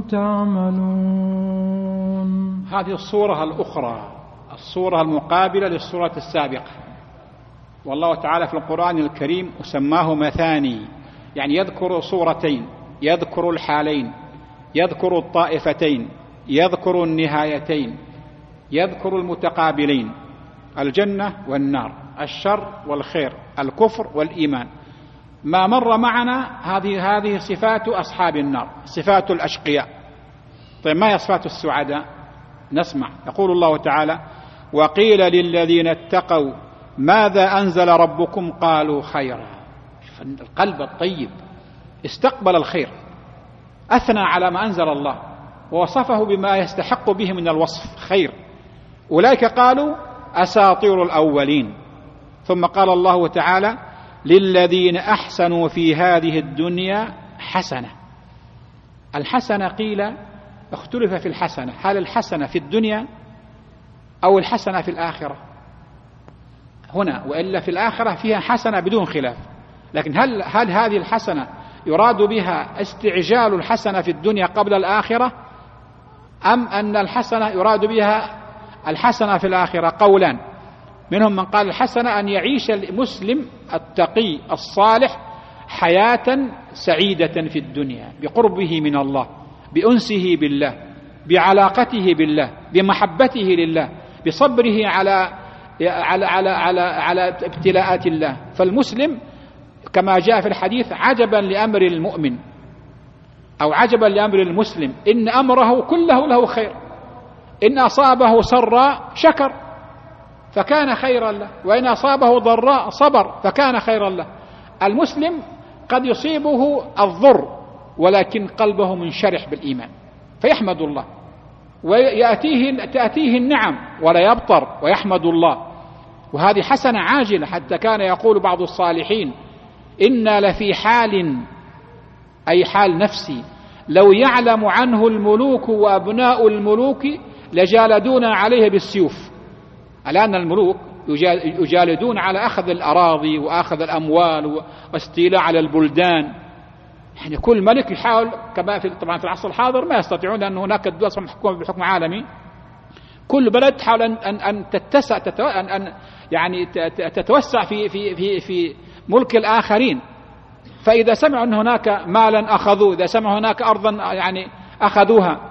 Speaker 2: تعملون.
Speaker 1: هذه الصورة الأخرى، الصورة المقابلة للصورة السابقة. والله تعالى في القرآن الكريم سماه مثاني، يعني يذكر صورتين، يذكر الحالين، يذكر الطائفتين، يذكر النهايتين، يذكر المتقابلين، الجنة والنار، الشر والخير، الكفر والإيمان. ما مر معنا هذه صفات أصحاب النار، صفات الأشقياء. طيب ما هي صفات السعداء؟ نسمع. يقول الله تعالى وقيل للذين اتقوا ماذا أنزل ربكم قالوا خيرا. القلب الطيب استقبل الخير، أثنى على ما أنزل الله ووصفه بما يستحق به من الوصف خير. أولئك قالوا أساطير الأولين. ثم قال الله تعالى للذين أحسنوا في هذه الدنيا حسنة. الحسنة قيل اختلف في الحسنة، هل الحسنة في الدنيا أو الحسنة في الآخرة؟ هنا وإلا في الآخرة فيها حسنة بدون خلاف، لكن هل هذه الحسنة يراد بها استعجال الحسنة في الدنيا قبل الآخرة، أم أن الحسنة يراد بها الحسنة في الآخرة؟ قولان، منهم من قال الحسنة أن يعيش المسلم التقي الصالح حياة سعيدة في الدنيا بقربه من الله، بأنسه بالله، بعلاقته بالله، بمحبته لله، بصبره على ابتلاءات الله. فالمسلم كما جاء في الحديث عجبا لأمر المؤمن، أو عجبا لأمر المسلم إن أمره كله له خير، إن أصابه سراء شكر فكان خيرا له، وإن أصابه ضراء صبر فكان خيرا له. المسلم قد يصيبه الضر ولكن قلبه منشرح بالإيمان فيحمد الله، وتأتيه النعم ولا يبطر ويحمد الله، وهذه حسنة عاجلة. حتى كان يقول بعض الصالحين: إنا لفي حال، أي حال نفسي، لو يعلم عنه الملوك وأبناء الملوك لجالدون عليه بالسيوف. الآن الملوك يجالدون على أخذ الأراضي وأخذ الأموال واستيلاء على البلدان. يعني كل ملك يحاول، كما طبعا في العصر الحاضر ما يستطيعون، لأن هناك دول محكومة بحكم عالمي، كل بلد تحاول أن تتسع، يعني تتوسع في ملك الآخرين. فإذا سمعوا أن هناك مالا أخذوه، إذا سمعوا هناك أرضا يعني أخذوها.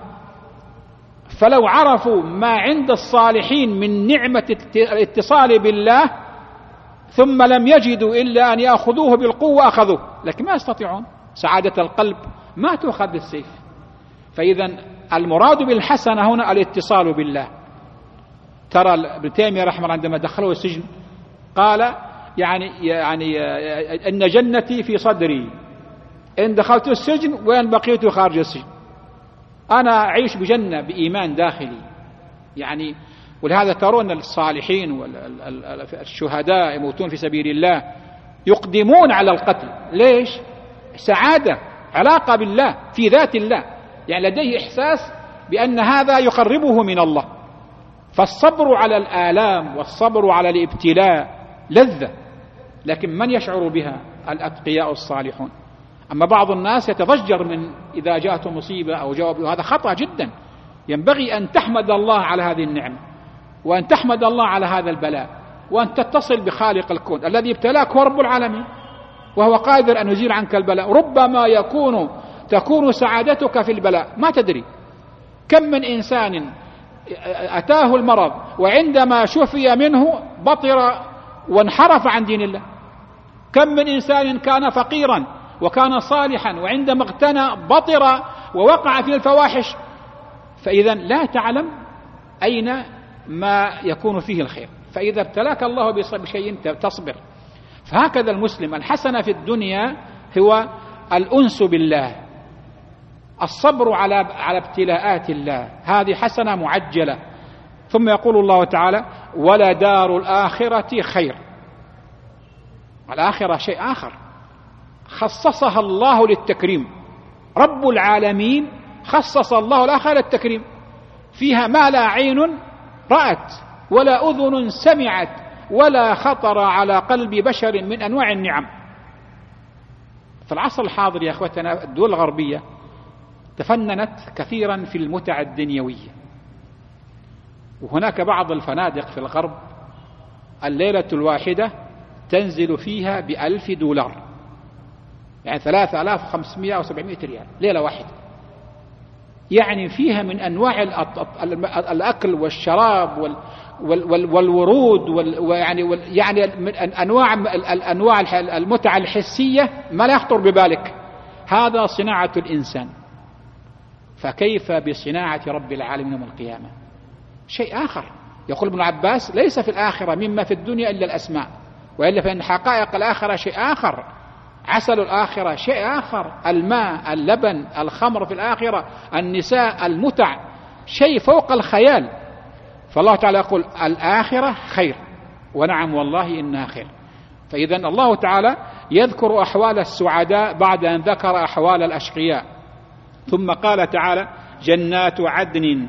Speaker 1: فلو عرفوا ما عند الصالحين من نعمة الاتصال بالله ثم لم يجدوا إلا أن يأخذوه بالقوة أخذوه، لكن ما يستطيعون. سعادة القلب ما تؤخذ بالسيف. فإذا المراد بالحسنة هنا الاتصال بالله. ترى ابن تيمية رحمه الله عندما دخلوا السجن قال يعني إن جنتي في صدري، إن دخلت السجن وإن بقيت خارج السجن، أنا أعيش بجنة بإيمان داخلي. يعني ولهذا ترون الصالحين والشهداء يموتون في سبيل الله يقدمون على القتل. ليش؟ سعادة، علاقة بالله في ذات الله، يعني لديه إحساس بأن هذا يقربه من الله. فالصبر على الآلام والصبر على الابتلاء لذة، لكن من يشعر بها؟ الأتقياء الصالحون. أما بعض الناس يتضجر من إذا جاءته مصيبة أو جواب، وهذا خطأ جدا. ينبغي أن تحمد الله على هذه النعمة، وأن تحمد الله على هذا البلاء، وأن تتصل بخالق الكون الذي ابتلاك هو رب العالمين، وهو قادر أن يزيل عنك البلاء. ربما تكون سعادتك في البلاء ما تدري. كم من إنسان أتاه المرض وعندما شفي منه بطر وانحرف عن دين الله. كم من إنسان كان فقيرا وكان صالحا وعندما اغتنى بطر ووقع في الفواحش. فإذا لا تعلم أين ما يكون فيه الخير. فإذا ابتلاك الله بشيء تصبر. فهكذا المسلم الحسنة في الدنيا هو الأنس بالله، الصبر على ابتلاءات الله، هذه حسنة معجلة. ثم يقول الله تعالى: ولدار الآخرة خير. الآخرة شيء آخر خصصها الله للتكريم. رب العالمين خصص الله الآخرة للتكريم، فيها ما لا عين رأت ولا أذن سمعت ولا خطر على قلب بشر من أنواع النعم. في العصر الحاضر يا أخوتنا الدول الغربية تفننت كثيرا في المتع الدنيوية، وهناك بعض الفنادق في الغرب الليلة الواحدة تنزل فيها $1000، يعني 3500 أو 700 ريال ليلة واحدة. يعني فيها من أنواع الأكل والشراب والورود يعني من أنواع المتعة الحسية ما لا يخطر ببالك. هذا صناعة الإنسان، فكيف بصناعة رب العالمين يوم القيامة؟ شيء آخر. يقول ابن عباس: ليس في الآخرة مما في الدنيا إلا الأسماء، وإلا فإن حقائق الآخرة شيء آخر. عسل الآخرة شيء آخر، الماء، اللبن، الخمر في الآخرة، النساء، المتع، شيء فوق الخيال. فالله تعالى يقول: الآخرة خير. ونعم والله إنها خير. فإذا الله تعالى يذكر أحوال السعداء بعد أن ذكر أحوال الأشقياء. ثم قال تعالى: جنات عدن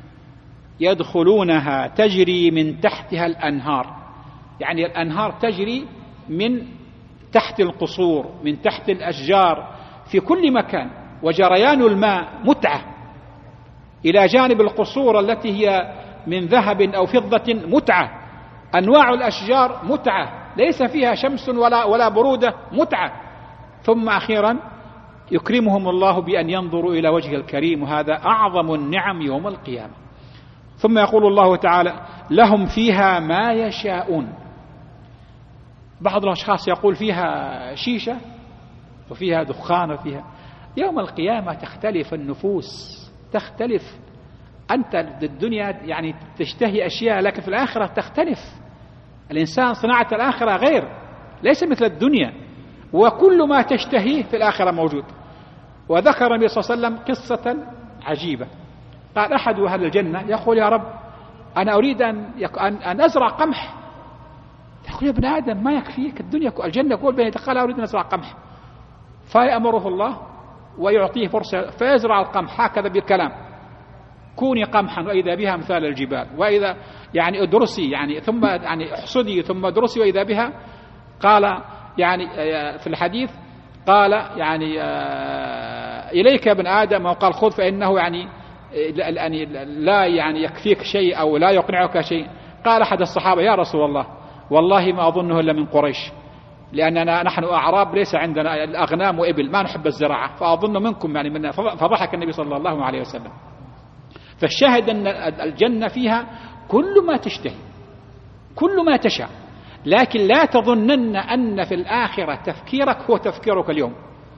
Speaker 1: يدخلونها تجري من تحتها الأنهار. يعني الأنهار تجري من تحت القصور، من تحت الأشجار، في كل مكان. وجريان الماء متعة إلى جانب القصور التي هي من ذهب أو فضة متعة. أنواع الأشجار متعة ليس فيها شمس ولا برودة، متعة. ثم أخيرا يكرمهم الله بأن ينظروا إلى وجه الكريم، وهذا أعظم النعم يوم القيامة. ثم يقول الله تعالى: لهم فيها ما يشاءون. بعض الأشخاص يقول فيها شيشة وفيها دخان وفيها، يوم القيامة تختلف النفوس، تختلف. أنت الدنيا يعني تشتهي أشياء، لكن في الآخرة تختلف. الإنسان صناعة الآخرة غير، ليس مثل الدنيا، وكل ما تشتهيه في الآخرة موجود. وذكر النبي صلى الله عليه وسلم قصة عجيبة، قال أحد أهل الجنة يقول يا رب أنا أريد أن أزرع قمح. يقول يا ابن آدم ما يكفيك الدنيا، الجنة كل بين، قال أريد أن أزرع قمح، فيأمره الله ويعطيه فرصة فيزرع القمح هكذا بالكلام، كوني قمحا وإذا بها مثال الجبال، وإذا يعني ادرسي يعني ثم يعني احصدي ثم ادرسي وإذا بها. قال يعني في الحديث قال يعني إليك يا ابن آدم، وقال خذ فإنه يعني لا يعني يكفيك شيء أو لا يقنعك شيء. قال أحد الصحابة يا رسول الله والله ما أظنه إلا من قريش، لأننا نحن أعراب ليس عندنا الأغنام وإبل، ما نحب الزراعة، فأظن منكم يعني منا. فضحك النبي صلى الله عليه وسلم. فالشاهد أن الجنة فيها كل ما تشتهي، كل ما تشاء، لكن لا تظنن أن في الآخرة تفكيرك هو تفكيرك اليوم،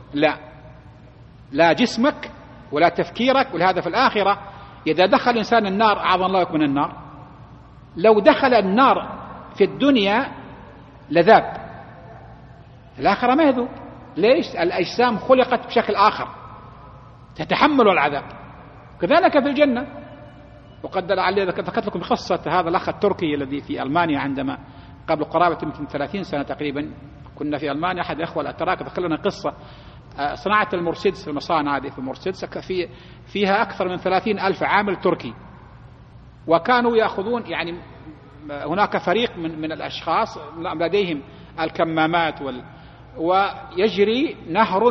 Speaker 1: لا جسمك ولا تفكيرك. ولهذا في الآخرة إذا دخل الإنسان النار أعاذنا الله من النار، لو دخل النار في الدنيا لذاب، في الآخرة ما يذوب. ليش؟ الأجسام خلقت بشكل آخر تتحمل العذاب. كذلك في الجنة. وقد ذكرت لكم قصة هذا الأخ التركي الذي في ألمانيا، عندما قبل قرابة من 30 سنة تقريبا كنا في ألمانيا، أحد الأخوة الأتراك ذكر لنا قصة صناعة المرسيدس، المصانع هذه في المرسيدس فيها أكثر من 30,000 عامل تركي، وكانوا يأخذون يعني هناك فريق من الأشخاص لديهم الكمامات ويجري نهر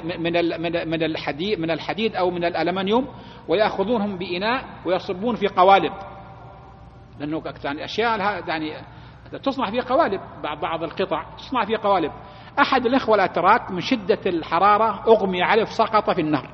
Speaker 1: من الحديد أو من الألمنيوم، ويأخذونهم بإناء ويصبون في قوالب، لأنه يعني أشياء يعني تصنع في قوالب، بعض القطع تصنع في قوالب. أحد الإخوة الأتراك من شدة الحرارة أغمي عليه فسقط في النهر.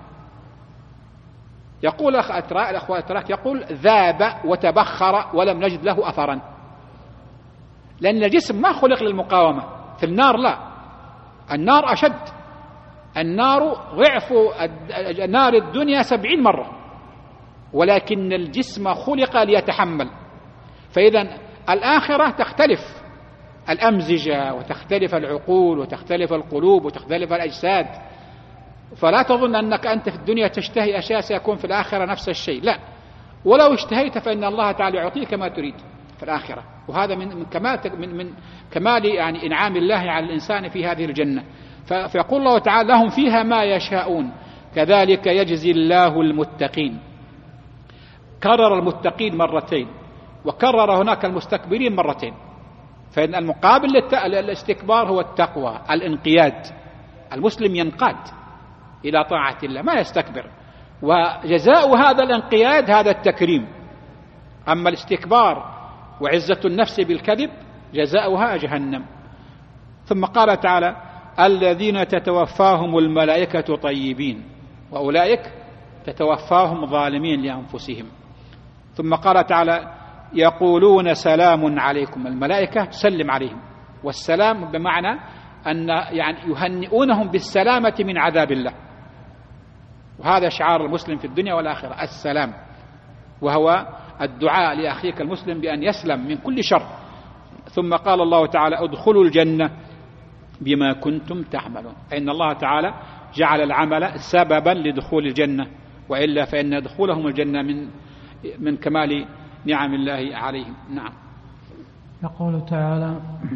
Speaker 1: يقول الأخوة الأتراك يقول ذاب وتبخر ولم نجد له أثرا، لأن الجسم ما خلق للمقاومة. في النار لا، النار أشد، النار ضعف نار الدنيا 70 مرة، ولكن الجسم خلق ليتحمل. فإذا الآخرة تختلف الأمزجة وتختلف العقول وتختلف القلوب وتختلف الأجساد. فلا تظن أنك أنت في الدنيا تشتهي أشياء سيكون في الآخرة نفس الشيء، لا، ولو اشتهيت فإن الله تعالى يعطيك ما تريد في الآخرة. وهذا من كمال يعني إنعام الله على الإنسان في هذه الجنة. فيقول الله تعالى لهم فيها ما يشاءون كذلك يجزي الله المتقين. كرر المتقين مرتين، وكرر هناك المستكبرين مرتين. فإن المقابل للاستكبار هو التقوى، الانقياد. المسلم ينقاد إلى طاعة الله، ما يستكبر، وجزاء هذا الانقياد هذا التكريم. أما الاستكبار وعزة النفس بالكذب جزاؤها جهنم. ثم قال تعالى الذين تتوفاهم الملائكة طيبين، وأولئك تتوفاهم ظالمين لأنفسهم. ثم قال تعالى يقولون سلام عليكم، الملائكة تسلم عليهم، والسلام بمعنى أن يعني يهنئونهم بالسلامة من عذاب الله. وهذا شعار المسلم في الدنيا والآخرة، السلام، وهو الدعاء لأخيك المسلم بأن يسلم من كل شر. ثم قال الله تعالى ادخلوا الجنة بما كنتم تعملون، فإن الله تعالى جعل العمل سببا لدخول الجنة، وإلا فإن دخولهم الجنة من كمال نعم الله عليهم. نعم.
Speaker 2: يقول تعالى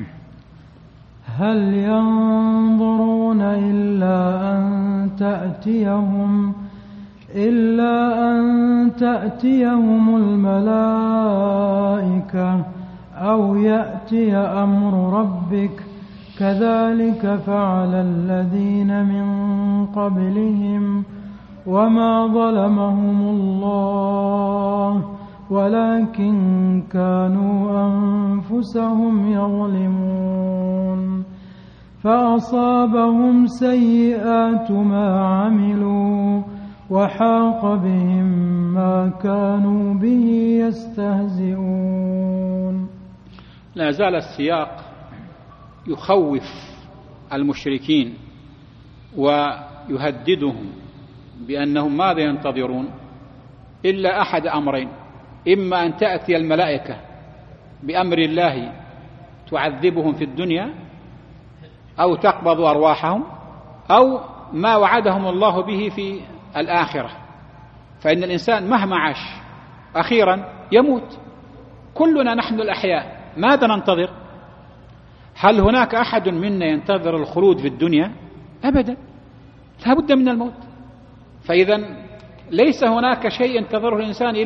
Speaker 2: هل ينظرون إلا أن تأتيهم الملائكة أو يأتي أمر ربك كذلك فعل الذين من قبلهم وما ظلمهم الله ولكن كانوا أنفسهم يظلمون فأصابهم سيئات ما عملوا وحاق بهم ما كانوا به يستهزئون.
Speaker 1: لا زال السياق يخوف المشركين ويهددهم بأنهم ماذا ينتظرون إلا أحد أمرين: إما أن تأتي الملائكة بأمر الله تعذبهم في الدنيا أو تقبض أرواحهم، أو ما وعدهم الله به في الآخرة. فإن الإنسان مهما عاش أخيرا يموت، كلنا نحن الأحياء، ماذا ننتظر؟ هل هناك أحد منا ينتظر الخلود في الدنيا؟ أبدا، لا بد من الموت. فإذا ليس هناك شيء ينتظره الإنسان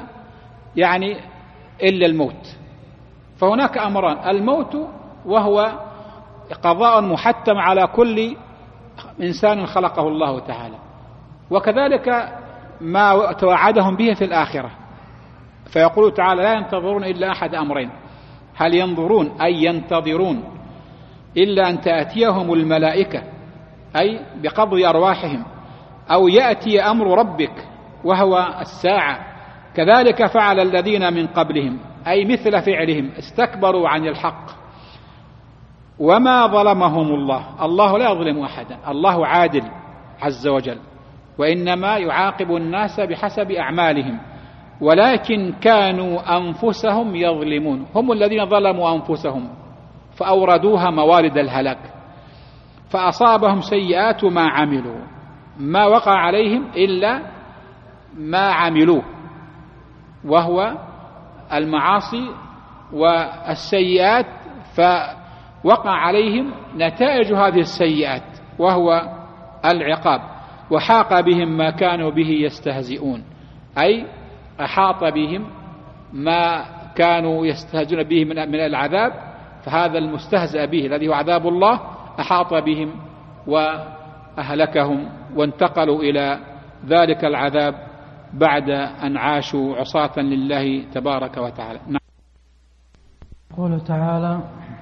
Speaker 1: إلا الموت. فهناك أمران: الموت وهو قضاء محتم على كل إنسان خلقه الله تعالى، وكذلك ما توعدهم به في الآخرة. فيقول تعالى: لا ينتظرون إلا أحد أمرين. هل ينظرون أي ينتظرون إلا أن تأتيهم الملائكة أي بقبض أرواحهم، أو يأتي أمر ربك وهو الساعة. كذلك فعل الذين من قبلهم، أي مثل فعلهم، استكبروا عن الحق. وما ظلمهم الله، الله لا يظلم أحدا، الله عادل عز وجل، وإنما يعاقب الناس بحسب أعمالهم، ولكن كانوا أنفسهم يظلمون. هم الذين ظلموا أنفسهم فأوردوها موارد الهلاك، فأصابهم سيئات ما عملوا، ما وقع عليهم إلا ما عملوه، وهو المعاصي والسيئات، فوقع عليهم نتائج هذه السيئات وهو العقاب. وحاق بهم ما كانوا به يستهزئون، أي أحاط بهم ما كانوا يستهزئون به من العذاب، فهذا المستهزأ به الذي هو عذاب الله أحاط بهم وأهلكهم، وانتقلوا إلى ذلك العذاب بعد أن عاشوا عصاة لله تبارك وتعالى.
Speaker 2: يقول تعالى: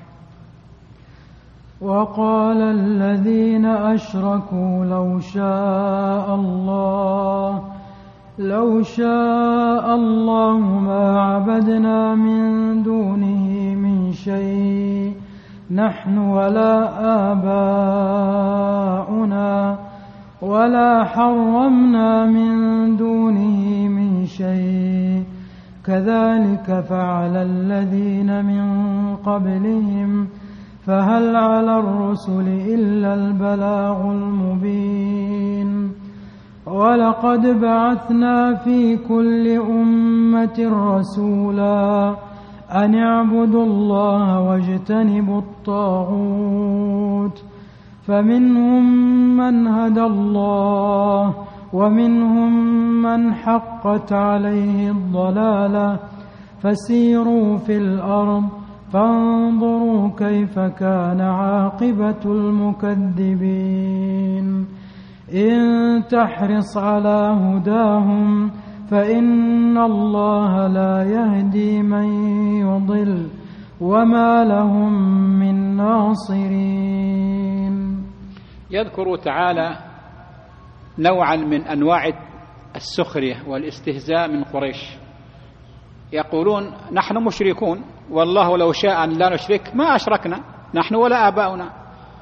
Speaker 2: وقال الذين أشركوا لو شاء الله ما عبدنا من دونه من شيء نحن ولا آباؤنا ولا حرمنا من دونه من شيء كذلك فعل الذين من قبلهم فهل على الرسل إلا البلاغ المبين. ولقد بعثنا في كل أمة رسولا أن اعبدوا الله واجتنبوا الطاغوت فمنهم من هدى الله ومنهم من حقت عليه الضلالة فسيروا في الأرض فانظروا كيف كان عاقبة المكذبين. إن تحرص على هداهم فإن الله لا يهدي من يضل وما لهم من ناصرين.
Speaker 1: يذكر تعالى نوعا من أنواع السخرية والاستهزاء من قريش. يقولون: نحن مشركون، والله لو شاء أن لا نشرك ما أشركنا نحن ولا آباؤنا.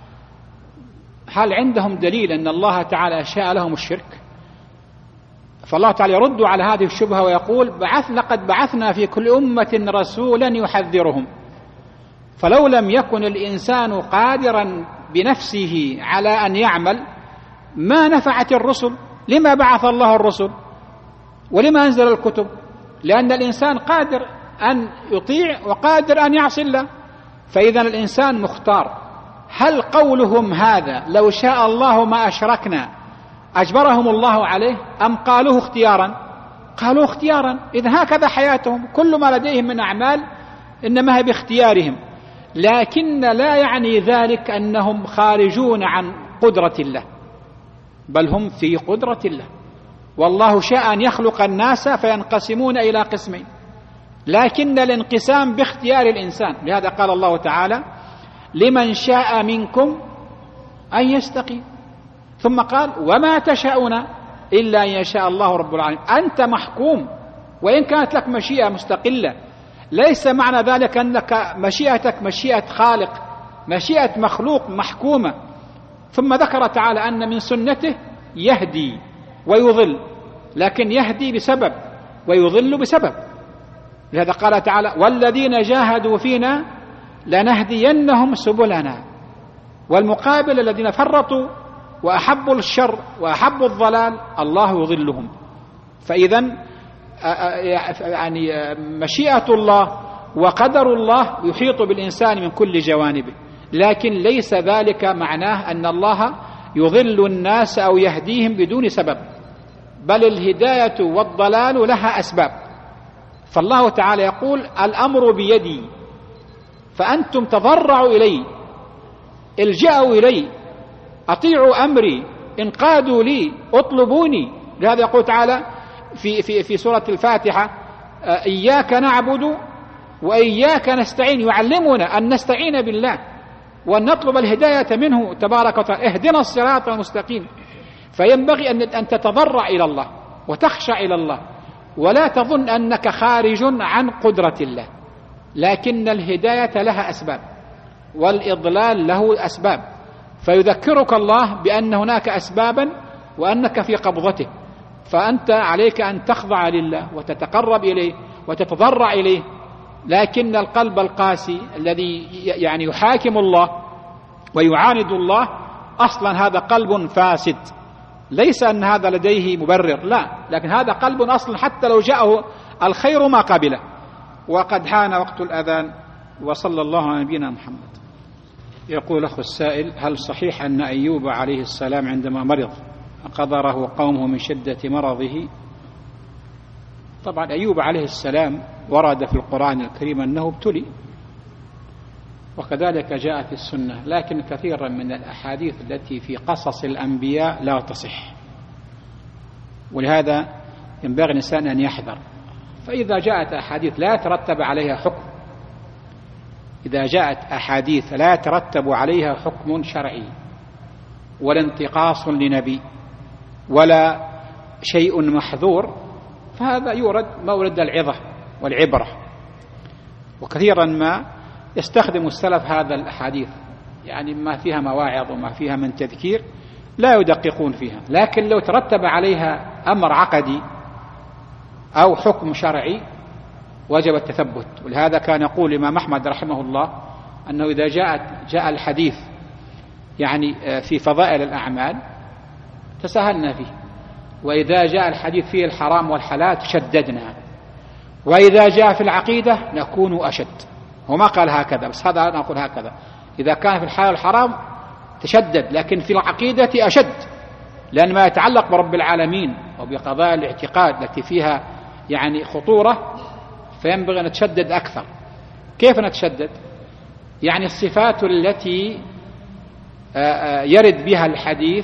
Speaker 1: هل عندهم دليل أن الله تعالى شاء لهم الشرك؟ فالله تعالى يرد على هذه الشبهة ويقول: لقد بعثنا في كل أمة رسولا يحذرهم. فلو لم يكن الإنسان قادرا بنفسه على أن يعمل ما نفعت الرسل. لما بعث الله الرسل ولما أنزل الكتب؟ لأن الإنسان قادر أن يطيع وقادر أن يعصي الله، فإذا الإنسان مختار. هل قولهم هذا لو شاء الله ما أشركنا أجبرهم الله عليه أم قالوه اختيارا؟ قالوا اختيارا. إذا هكذا حياتهم، كل ما لديهم من أعمال إنما هي باختيارهم، لكن لا يعني ذلك أنهم خارجون عن قدرة الله، بل هم في قدرة الله. والله شاء أن يخلق الناس فينقسمون إلى قسمين، لكن الانقسام باختيار الإنسان. لهذا قال الله تعالى: لمن شاء منكم أن يستقيم، ثم قال: وما تشاءون إلا أن يشاء الله رب العالمين. أنت محكوم، وإن كانت لك مشيئة مستقلة، ليس معنى ذلك أنك مشيئتك مشيئة خالق، مشيئة مخلوق محكومة. ثم ذكر تعالى أن من سنته يهدي ويضل، لكن يهدي بسبب ويضل بسبب. لهذا قال تعالى: والذين جاهدوا فينا لنهدينهم سبلنا. والمقابل الذين فرطوا وأحبوا الشر وأحبوا الضلال الله يضلهم. فإذا يعني مشيئة الله وقدر الله يحيط بالإنسان من كل جوانبه، لكن ليس ذلك معناه أن الله يضل الناس أو يهديهم بدون سبب، بل الهداية والضلال لها أسباب. فالله تعالى يقول: الأمر بيدي، فأنتم تضرعوا إلي، الجأوا إلي، أطيعوا أمري، انقادوا لي، اطلبوني. لهذا يقول تعالى في سورة الفاتحة: إياك نعبد وإياك نستعين، يعلمنا أن نستعين بالله وأن نطلب الهداية منه تبارك وتعالى، اهدنا الصراط المستقيم. فينبغي أن تتضرع إلى الله وتخشع إلى الله، ولا تظن أنك خارج عن قدرة الله، لكن الهداية لها أسباب والإضلال له أسباب. فيذكرك الله بأن هناك أسبابا وأنك في قبضته، فأنت عليك أن تخضع لله وتتقرب إليه وتتضرع إليه. لكن القلب القاسي الذي يعني يحاكم الله ويعاند الله أصلا هذا قلب فاسد، ليس أن هذا لديه مبرر، لا، لكن هذا قلب أصلا حتى لو جاءه الخير ما قبله. وقد حان وقت الأذان، وصلى الله على نبينا محمد. يقول أخو السائل: هل صحيح أن أيوب عليه السلام عندما مرض قدره قومه من شدة مرضه؟ طبعا أيوب عليه السلام ورد في القرآن الكريم أنه ابتلي، وكذلك جاء في السنة، لكن كثيرا من الأحاديث التي في قصص الأنبياء لا تصح، ولهذا ينبغي الإنسان أن يحذر. فإذا جاءت أحاديث لا يترتب عليها حكم، إذا جاءت أحاديث لا يترتب عليها حكم شرعي ولا انتقاص لنبي ولا شيء محذور، فهذا يورد مورد العظة والعبرة. وكثيرا ما يستخدم السلف هذا الأحاديث، يعني ما فيها مواعظ وما فيها من تذكير لا يدققون فيها، لكن لو ترتب عليها أمر عقدي أو حكم شرعي وجب التثبت. ولهذا كان يقول الإمام أحمد رحمه الله أنه إذا جاء الحديث يعني في فضائل الأعمال تساهلنا فيه، وإذا جاء الحديث فيه الحرام والحلال تشددنا، وإذا جاء في العقيدة نكون أشد. هو ما قال هكذا، بس هذا أنا أقول هكذا: إذا كان في الحلال والحرام تشدد، لكن في العقيدة أشد، لأن ما يتعلق برب العالمين وبقضايا الاعتقاد التي فيها يعني خطورة فينبغي أن نتشدد أكثر. كيف نتشدد؟ يعني الصفات التي يرد بها الحديث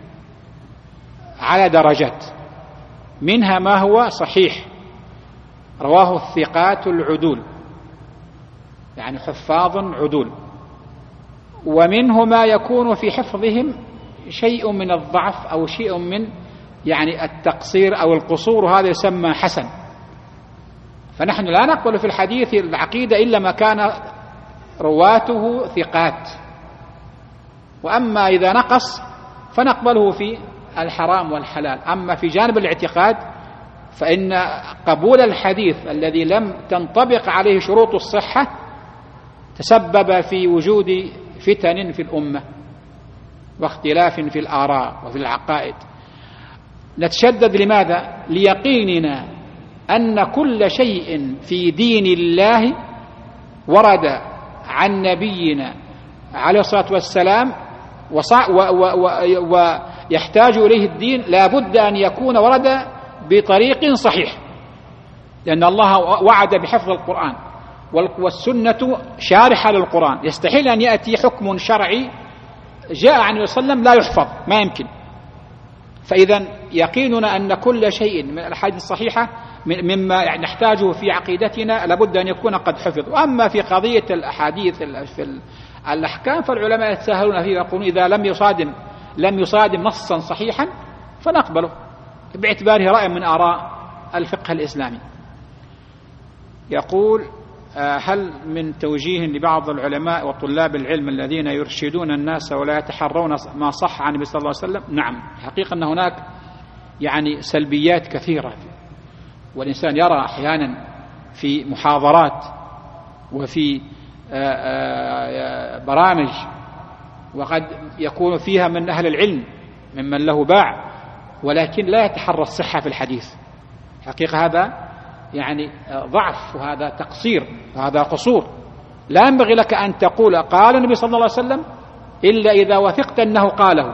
Speaker 1: على درجات، منها ما هو صحيح رواه الثقات العدول، يعني حفاظ عدول، ومنه ما يكون في حفظهم شيء من الضعف أو شيء من يعني التقصير أو القصور، وهذا يسمى حسن. فنحن لا نقبل في الحديث العقيدة إلا ما كان رواته ثقات، وأما إذا نقص فنقبله في الحرام والحلال. أما في جانب الاعتقاد فإن قبول الحديث الذي لم تنطبق عليه شروط الصحة تسبب في وجود فتن في الأمة واختلاف في الآراء وفي العقائد. نتشدد لماذا؟ ليقيننا أن كل شيء في دين الله ورد عن نبينا عليه الصلاة والسلام ويحتاج إليه الدين لا بد أن يكون ورد بطريق صحيح، لأن الله وعد بحفظ القرآن والسنة شارحة للقرآن، يستحيل أن يأتي حكم شرعي جاء عنه صلى الله عليه وسلم لا يحفظ، ما يمكن. فإذا يقيننا أن كل شيء من الأحاديث الصحيحة مما نحتاجه في عقيدتنا لابد أن يكون قد حفظ. وأما في قضية الأحاديث في الأحكام فالعلماء يتساهلون فيه ويقولون إذا لم يصادم نصا صحيحا فنقبله باعتباره رأي من آراء الفقه الإسلامي. يقول: هل من توجيه لبعض العلماء وطلاب العلم الذين يرشدون الناس ولا يتحرون ما صح عن النبي صلى الله عليه وسلم؟ نعم، حقيقة أن هناك يعني سلبيات كثيرة، والإنسان يرى أحيانا في محاضرات وفي برامج وقد يكون فيها من أهل العلم ممن له باع، ولكن لا يتحرى الصحة في الحديث. حقيقة هذا يعني ضعف، وهذا تقصير، وهذا قصور. لا ينبغي لك أن تقول قال النبي صلى الله عليه وسلم إلا إذا وثقت أنه قاله.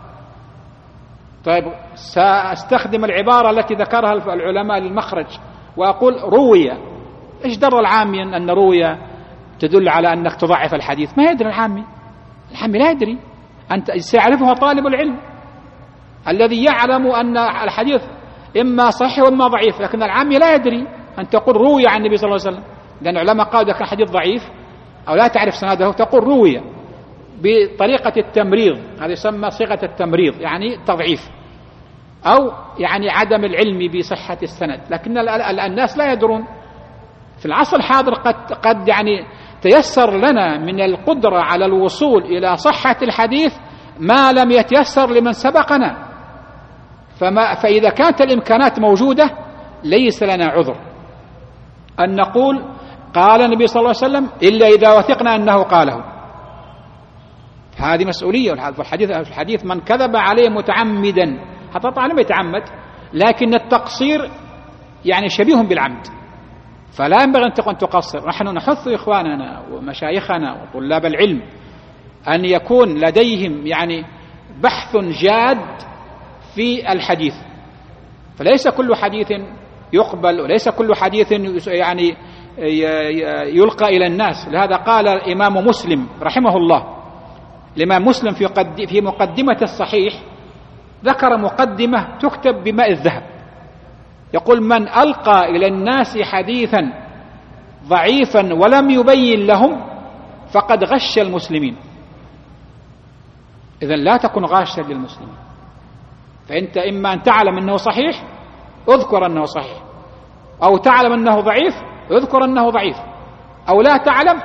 Speaker 1: طيب سأستخدم العبارة التي ذكرها العلماء للمخرج وأقول روي. إيش در العامي أن روي تدل على أنك تضعف الحديث؟ ما يدري العامي لا يدري. أنت سيعرفها طالب العلم الذي يعلم أن الحديث إما صحيح وإما ضعيف، لكن العامي لا يدري. أن تقول روي عن النبي صلى الله عليه وسلم، لأن العلماء قالوا إذا كان حديث ضعيف أو لا تعرف سنده تقول روي بطريقة التمريض، هذا يسمى صيغة التمريض، يعني تضعيف أو يعني عدم العلم بصحة السند. لكن الناس لا يدرون. في العصر الحاضر قد يعني تيسر لنا من القدرة على الوصول إلى صحة الحديث ما لم يتيسر لمن سبقنا. فإذا كانت الإمكانات موجودة ليس لنا عذر أن نقول قال النبي صلى الله عليه وسلم إلا إذا وثقنا أنه قاله. هذه مسؤولية. الحديث من كذب عليه متعمدا، حتى طبعا لم يتعمد، لكن التقصير يعني شبيه بالعمد، فلا ينبغي أن تقصر. نحن نحث إخواننا ومشايخنا وطلاب العلم أن يكون لديهم يعني بحث جاد في الحديث، فليس كل حديث يقبل وليس كل حديث يعني يلقى إلى الناس. لهذا قال الإمام مسلم رحمه الله، الإمام مسلم في مقدمة الصحيح ذكر مقدمة تكتب بماء الذهب، يقول من ألقى إلى الناس حديثا ضعيفا ولم يبين لهم فقد غش المسلمين. إذن لا تكن غاشا للمسلمين، فأنت إما أن تعلم أنه صحيح اذكر أنه صحيح، أو تعلم أنه ضعيف اذكر أنه ضعيف، أو لا تعلم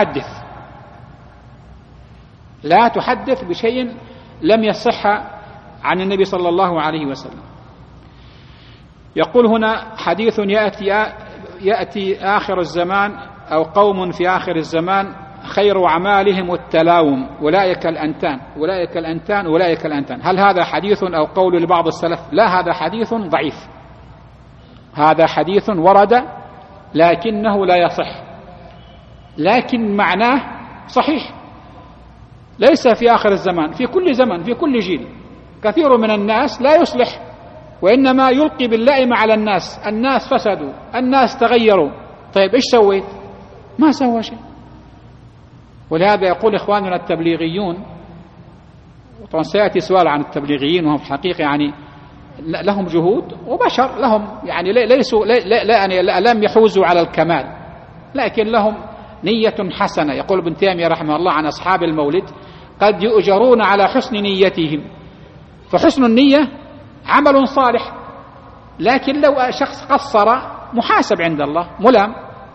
Speaker 1: لا تحدث بشيء لم يصح عن النبي صلى الله عليه وسلم. يقول هنا حديث يأتي آخر الزمان أو قوم في آخر الزمان خير أعمالهم التلاوم أولئك الأنتان. هل هذا حديث أو قول لبعض السلف؟ لا، هذا حديث ضعيف، هذا حديث ورد لكنه لا يصح، لكن معناه صحيح. ليس في آخر الزمان، في كل زمن في كل جيل كثير من الناس لا يصلح، وإنما يلقي باللائم على الناس فسدوا، الناس تغيروا. طيب إيش سويت؟ ما سوى شيء. ولهذا يقول إخواننا التبليغيون، طبعا سيأتي سؤال عن التبليغيين، وهم في الحقيقة يعني لهم جهود وبشر، لهم يعني ليسوا لم يحوزوا على الكمال، لكن لهم نية حسنة. يقول ابن تيمية رحمه الله عن أصحاب المولد قد يؤجرون على حسن نيتهم، فحسن النية عمل صالح، لكن لو شخص قصر محاسب عند الله ملام.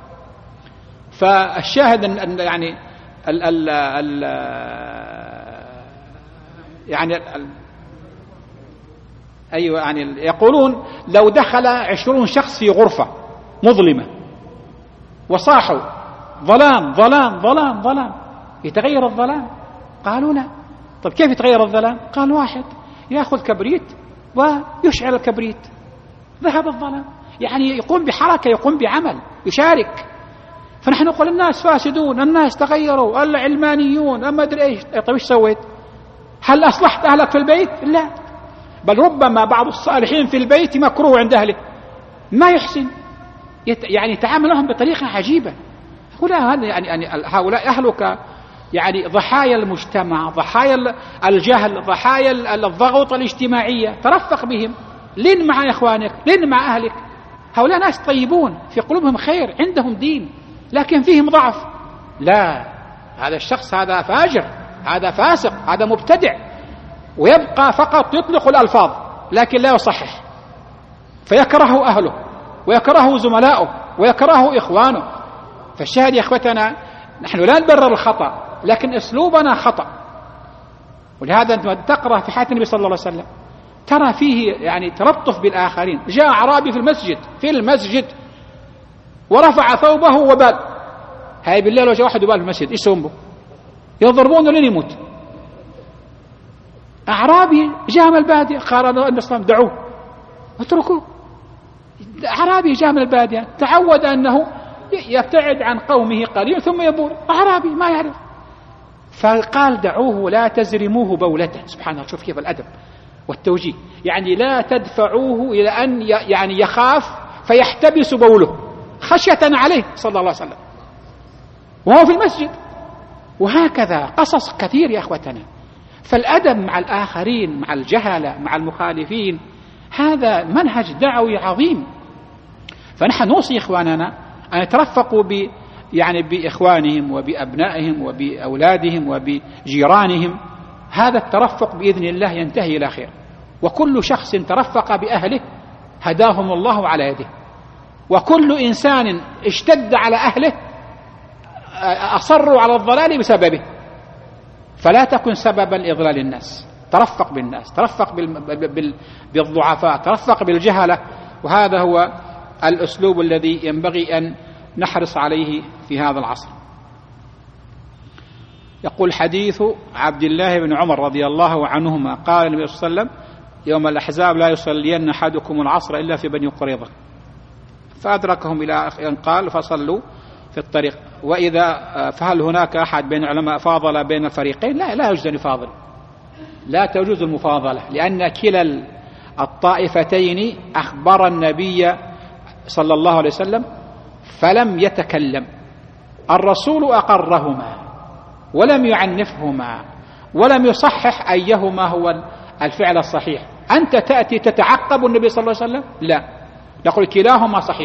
Speaker 1: فالشاهد أن يعني يقولون لو دخل 20 شخص في غرفة مظلمة وصاحوا ظلام ظلام ظلام ظلام، يتغير الظلام؟ قالوا لا. طب كيف يتغير الظلام؟ قال واحد يأخذ كبريت ويشعل الكبريت، ذهب الظلام. يعني يقوم بحركة، يقوم بعمل، يشارك. فنحن نقول الناس فاسدون، الناس تغيروا، العلمانيون، أما أدري إيش. طيب إيش سويت؟ هل أصلحت أهلك في البيت؟ لا، بل ربما بعض الصالحين في البيت مكروه عند أهله، ما يحسن، يعني يتعامل لهم بطريقة عجيبة. هؤلاء أهلك يعني ضحايا المجتمع، ضحايا الجهل، ضحايا الضغوط الاجتماعية، ترفق بهم، لين مع إخوانك، لين مع أهلك. هؤلاء ناس طيبون في قلوبهم خير، عندهم دين، لكن فيهم ضعف. لا، هذا الشخص هذا فاجر، هذا فاسق، هذا مبتدع، ويبقى فقط يطلق الألفاظ لكن لا يصحح، فيكره أهله ويكره زملاؤه ويكره إخوانه. فالشاهد يا إخوتنا، نحن لا نبرر الخطأ، لكن أسلوبنا خطأ. ولهذا أنت تقرأ في حياة النبي صلى الله عليه وسلم ترى فيه يعني تلطف بالآخرين. جاء أعرابي في المسجد ورفع ثوبه وبال. هاي بالله لو جاء واحد وبال في المسجد إيش يسوون به؟ يضربونه لين يموت. أعرابي جاء من البادية، قال النبي صلى الله عليه وسلم دعوه اتركوه. أعرابي جاء من البادية تعود أنه يبتعد عن قومه قليلا ثم يبول، أعرابي ما يعرف، فقال دعوه لا تزرموه بولته. سبحان الله، شوف كيف الأدب والتوجيه، يعني لا تدفعوه إلى أن يعني يخاف فيحتبس بوله خشية عليه صلى الله عليه وسلم وهو في المسجد. وهكذا قصص كثير يا أخوتنا. فالأدب مع الآخرين، مع الجهلة، مع المخالفين، هذا منهج دعوي عظيم. فنحن نوصي إخواننا أن يترفقوا يعني بإخوانهم وبأبنائهم وبأولادهم وبجيرانهم. هذا الترفق بإذن الله ينتهي إلى خير، وكل شخص ترفق بأهله هداهم الله على يده، وكل إنسان اشتد على أهله أصروا على الضلال بسببه. فلا تكن سببا لإضلال الناس، ترفق بالناس، ترفق بالضعفاء، ترفق بالجهلة. وهذا هو الأسلوب الذي ينبغي أن نحرص عليه في هذا العصر. يقول حديث عبد الله بن عمر رضي الله عنهما قال النبي صلى الله عليه وسلم يوم الأحزاب لا يصلين أحدكم العصر إلا في بني قريظة، فأدركهم إلى أن قال فصلوا في الطريق. وإذا فهل هناك أحد بين العلماء فاضل بين الفريقين؟ لا يوجد أن يفاضل، لا تجوز المفاضلة، لأن كلا الطائفتين أخبر النبي صلى الله عليه وسلم فلم يتكلم. الرسول أقرهما ولم يعنفهما ولم يصحح أيهما هو الفعل الصحيح. أنت تأتي تتعقب النبي صلى الله عليه وسلم؟ لا، نقول كلاهما صحيح،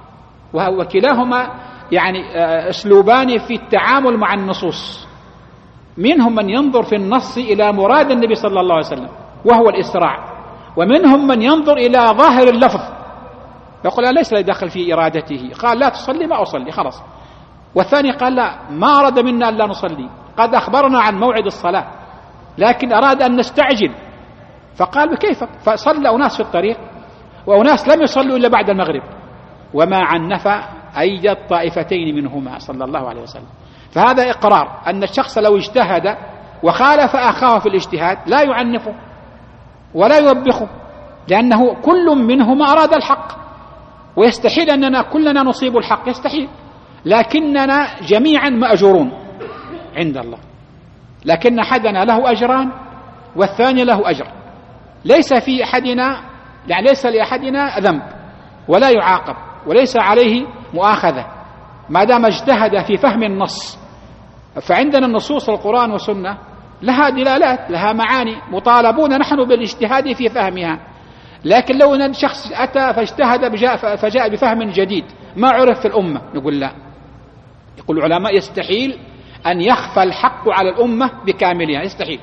Speaker 1: وكلاهما يعني أسلوبان في التعامل مع النصوص. منهم من ينظر في النص إلى مراد النبي صلى الله عليه وسلم وهو الإسراع، ومنهم من ينظر إلى ظاهر اللفظ يقول لا ليس يدخل في إرادته، قال لا تصلي ما أصلي خلاص. والثاني قال لا، ما أراد منا أن لا نصلي، قد أخبرنا عن موعد الصلاة لكن أراد أن نستعجل، فقال بكيف؟ فصلى أناس في الطريق وأناس لم يصلوا إلا بعد المغرب، وما عنف أي الطائفتين منهما صلى الله عليه وسلم. فهذا إقرار أن الشخص لو اجتهد وخالف أخاه في الاجتهاد لا يعنفه ولا يوبخه، لأنه كل منهما أراد الحق، ويستحيل أننا كلنا نصيب الحق، يستحيل، لكننا جميعا مأجورون عند الله، لكن أحدنا له أجران والثاني له أجر. ليس في أحدنا يعني ليس لأحدنا ذنب ولا يعاقب وليس عليه مؤاخذة ما دام اجتهد في فهم النص. فعندنا النصوص القرآن والسنة لها دلالات، لها معاني، مطالبون نحن بالاجتهاد في فهمها. لكن لو أن شخص أتى فاجتهد فجاء بفهم جديد ما عرف في الأمة، نقول لا. يقول العلماء يستحيل أن يخفى الحق على الأمة بكاملها، يستحيل.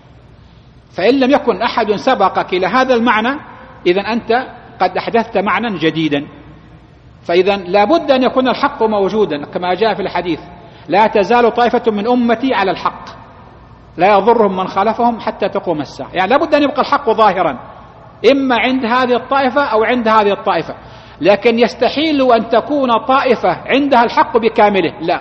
Speaker 1: فإن لم يكن أحد سبقك إلى هذا المعنى إذن أنت قد أحدثت معنى جديدا. فإذا لابد أن يكون الحق موجودا كما جاء في الحديث لا تزال طائفة من أمتي على الحق لا يضرهم من خالفهم حتى تقوم الساعة. يعني لابد أن يبقى الحق ظاهرا إما عند هذه الطائفة أو عند هذه الطائفة، لكن يستحيل أن تكون طائفة عندها الحق بكامله، لا.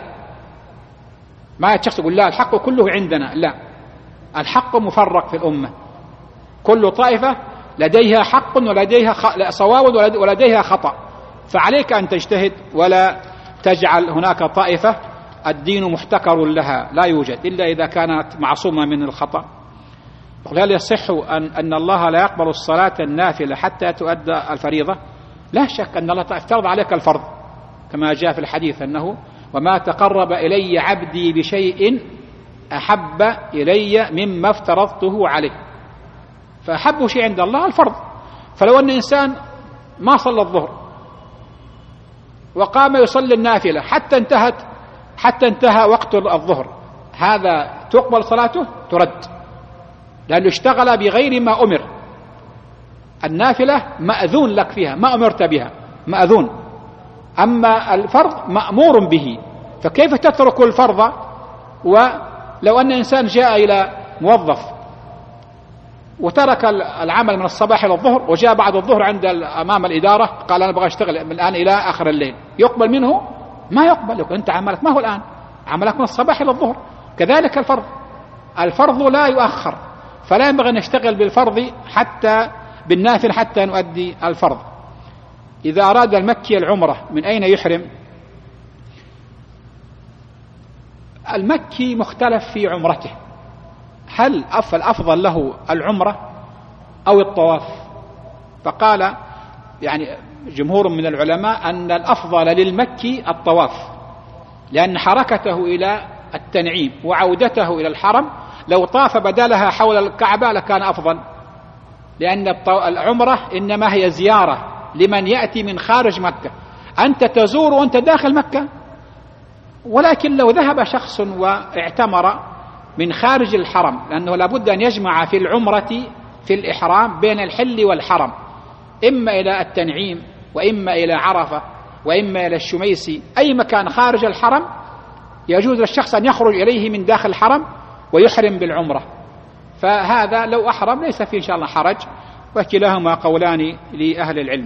Speaker 1: ما الشخص يقول لا الحق كله عندنا، لا، الحق مفرق في الأمة، كل طائفة لديها حق ولديها صواب ولديها خطأ، فعليك أن تجتهد ولا تجعل هناك طائفة الدين محتكر لها، لا يوجد إلا إذا كانت معصومة من الخطأ. هل يصح أن الله لا يقبل الصلاة النافلة حتى تؤدى الفريضة؟ لا شك أن الله افترض عليك الفرض كما جاء في الحديث أنه وما تقرب إلي عبدي بشيء أحب إلي مما افترضته عليه، فأحب شيء عند الله الفرض. فلو أن إنسان ما صلى الظهر وقام يصلي النافلة حتى انتهى وقت الظهر، هذا تقبل صلاته؟ ترد، لأنه اشتغل بغير ما أمر. النافلة مأذون لك فيها، ما أمرت بها، مأذون. أما الفرض مأمور به، فكيف تترك الفرض؟ ولو أن إنسان جاء إلى موظف وترك العمل من الصباح إلى الظهر، وجاء بعد الظهر عند أمام الإدارة قال أنا أبغى أشتغل من الآن إلى آخر الليل، يقبل منه؟ ما يقبل. يقول أنت عملك ما هو الآن، عملك من الصباح إلى الظهر. كذلك الفرض لا يؤخر، فلا ينبغي أن نشتغل بالفرض حتى بالنافل حتى نؤدي الفرض. إذا أراد المكي العمرة من أين يحرم؟ المكي مختلف في عمرته، هل الأفضل له العمرة أو الطواف؟ فقال يعني جمهور من العلماء أن الأفضل للمكي الطواف، لأن حركته إلى التنعيم وعودته إلى الحرم لو طاف بدلها حول الكعبة لكان أفضل، لأن العمرة إنما هي زيارة لمن يأتي من خارج مكة، أنت تزور وأنت داخل مكة. ولكن لو ذهب شخص واعتمر من خارج الحرم، لأنه لابد أن يجمع في العمرة في الإحرام بين الحل والحرم، إما إلى التنعيم وإما إلى عرفة وإما إلى الشميسي، أي مكان خارج الحرم يجوز للشخص أن يخرج إليه من داخل الحرم ويحرم بالعمرة. فهذا لو أحرم ليس فيه إن شاء الله حرج، وكلاهما قولان لأهل العلم.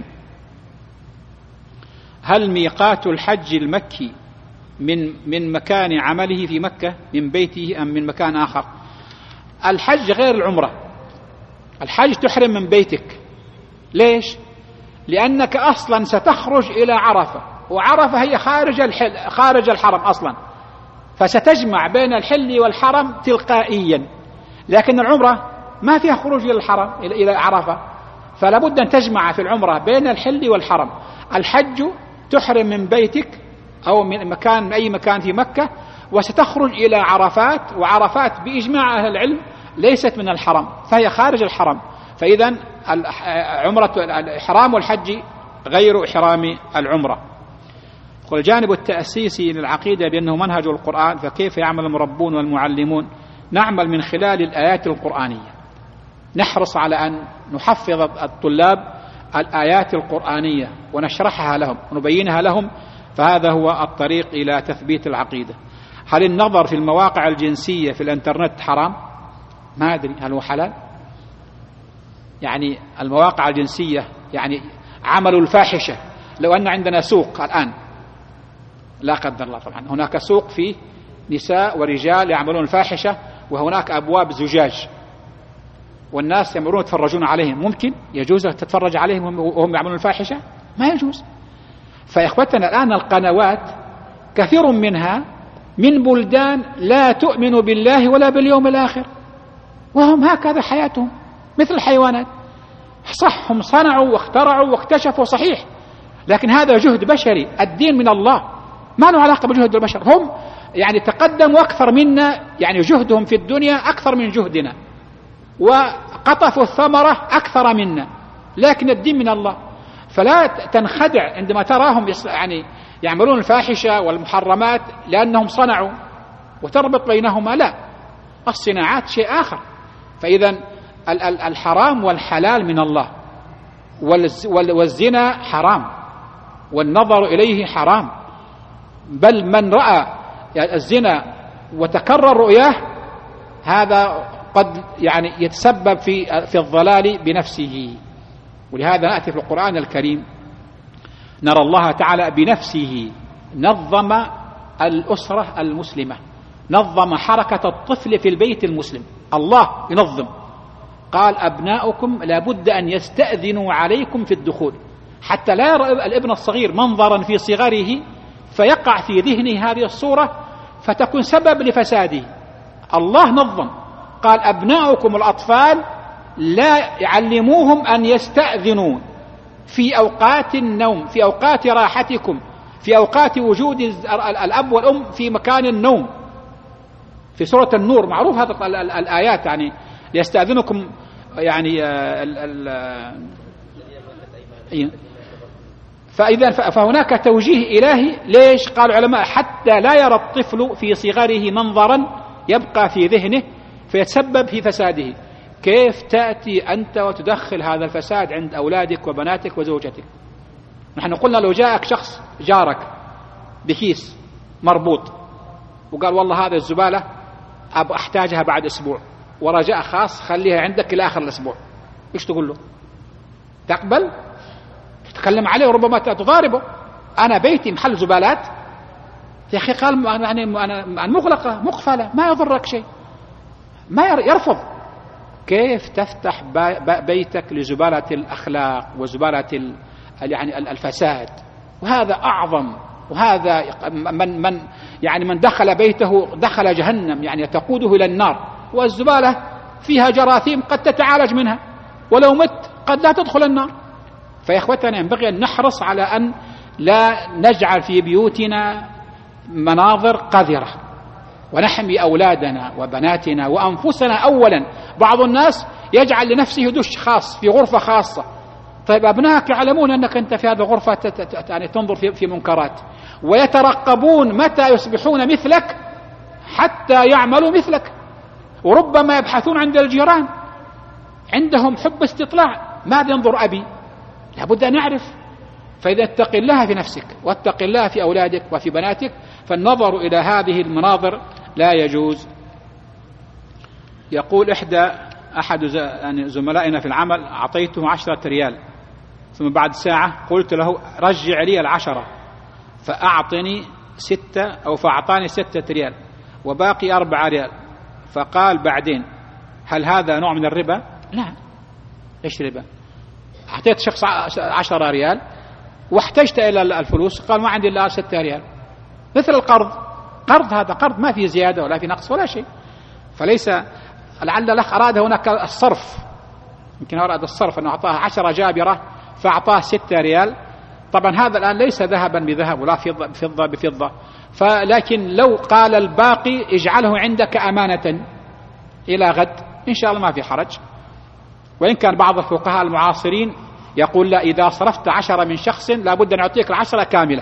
Speaker 1: هل ميقات الحج المكي من مكان عمله في مكة من بيته أم من مكان آخر؟ الحج غير العمرة، الحج تحرم من بيتك. ليش؟ لأنك أصلا ستخرج إلى عرفة، وعرفة هي خارج الحرم أصلا، فستجمع بين الحل والحرم تلقائيا. لكن العمرة ما فيها خروج إلى الحرم إلى عرفة، فلا بد أن تجمع في العمرة بين الحل والحرم. الحج تحرم من بيتك أو من أي مكان في مكة، وستخرج إلى عرفات، وعرفات بإجماع أهل العلم ليست من الحرم فهي خارج الحرم. فإذا عمرة الإحرام والحج غير إحرام العمرة. والجانب التأسيسي للعقيدة بأنه منهج القرآن، فكيف يعمل المربون والمعلمون؟ نعمل من خلال الآيات القرآنية، نحرص على أن نحفظ الطلاب الآيات القرآنية ونشرحها لهم ونبينها لهم، فهذا هو الطريق إلى تثبيت العقيدة. هل النظر في المواقع الجنسية في الانترنت حرام؟ ما أدري هل هو حلال؟ يعني المواقع الجنسية يعني عملوا الفاحشة. لو أن عندنا سوق الآن لا قدر الله، طبعا هناك سوق فيه نساء ورجال يعملون الفاحشة، وهناك أبواب زجاج والناس يمرون يتفرجون عليهم، ممكن يجوز تتفرج عليهم وهم يعملون الفاحشة؟ ما يجوز. فإخوتنا الآن القنوات كثير منها من بلدان لا تؤمن بالله ولا باليوم الآخر، وهم هكذا حياتهم مثل الحيوانات. صح هم صنعوا واخترعوا واكتشفوا صحيح، لكن هذا جهد بشري، الدين من الله ما له علاقة بجهد البشر. هم يعني تقدموا أكثر منا، يعني جهدهم في الدنيا أكثر من جهدنا، وقطفوا الثمرة أكثر منا، لكن الدين من الله. فلا تنخدع عندما تراهم يعني يعملون الفاحشة والمحرمات لأنهم صنعوا وتربط بينهما، لا، الصناعات شيء آخر. فإذا الحرام والحلال من الله، والزنا حرام والنظر إليه حرام، بل من رأى الزنا وتكرر رؤياه هذا قد يعني يتسبب في الضلال بنفسه. ولهذا نأتي في القرآن الكريم نرى الله تعالى بنفسه نظم الأسرة المسلمة، نظم حركة الطفل في البيت المسلم، الله ينظم. قال أبناؤكم لابد أن يستأذنوا عليكم في الدخول، حتى لا يرى الابن الصغير منظرا في صغره فيقع في ذهنه هذه الصورة فتكون سبب لفساده. الله نظم، قال أبناؤكم الأطفال لا يعلموهم أن يستأذنوا في أوقات النوم، في أوقات راحتكم، في أوقات وجود الأب والأم في مكان النوم. في سورة النور معروف هذا الآيات، يعني يستأذنكم يعني فهناك توجيه إلهي. ليش؟ قال العلماء حتى لا يرى الطفل في صغره منظرا يبقى في ذهنه فيتسبب في فساده. كيف تأتي أنت وتدخل هذا الفساد عند أولادك وبناتك وزوجتك؟ نحن قلنا لو جاءك شخص جارك بكيس مربوط وقال والله هذا الزبالة أحتاجها بعد أسبوع، ورجاء خاص خليها عندك إلى آخر الأسبوع، إيش تقول له؟ تقبل؟ تتكلم عليه وربما تضاربه. أنا بيتي محل زبالات يا أخي، قال أنا مغلقة مقفلة ما يضرك شيء، ما يرفض. كيف تفتح بيتك لزبالة الأخلاق وزبالة يعني الفساد؟ وهذا أعظم، وهذا من دخل بيته دخل جهنم، يعني تقوده إلى النار. والزبالة فيها جراثيم قد تتعالج منها، ولو مت قد لا تدخل النار. فيا إخوتنا ينبغي أن نحرص على أن لا نجعل في بيوتنا مناظر قذرة، ونحمي أولادنا وبناتنا وأنفسنا أولا. بعض الناس يجعل لنفسه دش خاص في غرفة خاصة. طيب أبنائك يعلمون أنك أنت في هذه الغرفة يعني تنظر في منكرات، ويترقبون متى يصبحون مثلك حتى يعملوا مثلك، وربما يبحثون عند الجيران، عندهم حب استطلاع، ماذا ينظر أبي؟ لابد أن نعرف. فإذا اتق الله في نفسك واتق الله في أولادك وفي بناتك، فالنظر إلى هذه المناظر لا يجوز. يقول أحد زملائنا في العمل أعطيته 10 ريال، ثم بعد ساعة قلت له رجع لي 10، فأعطاني 6 ريال وباقي 4 ريال. فقال بعدين هل هذا نوع من الربا؟ لا. إيش ربا؟ أعطيت شخص 10 ريال واحتجت إلى الفلوس، قال ما عندي إلا 6 ريال. مثل القرض، هذا قرض ما في زيادة ولا في نقص ولا شيء. فليس لعل الأخ أراد هناك الصرف، يمكن أراد الصرف أنه أعطاه 10 جابرة فأعطاه 6 ريال. طبعا هذا الآن ليس ذهبا بذهب ولا فضة بفضة، لكن لو قال الباقي اجعله عندك أمانة إلى غد إن شاء الله ما في حرج. وإن كان بعض الفقهاء المعاصرين يقول لا، إذا صرفت 10 من شخص لابد أن يعطيك 10 كاملة.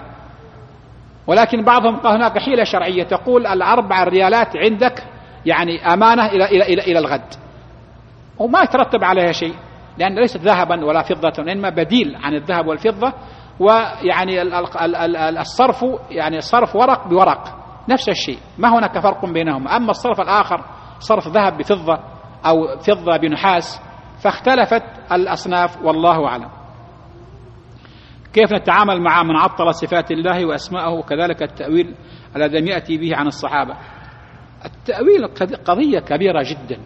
Speaker 1: ولكن بعضهم قال هناك حيلة شرعية تقول 4 ريالات عندك يعني أمانة إلى الغد، وما يترتب عليها شيء، لأن ليست ذهبا ولا فضة، إنما بديل عن الذهب والفضة. ويعني الصرف يعني صرف ورق بورق نفس الشيء، ما هناك فرق بينهم. أما الصرف الآخر صرف ذهب بفضة أو فضة بنحاس، فاختلفت الأصناف والله أعلم. كيف نتعامل مع من عطل صفات الله وأسماءه، وكذلك التأويل الذي لم يأتي به عن الصحابة؟ التأويل قضية كبيرة جدا،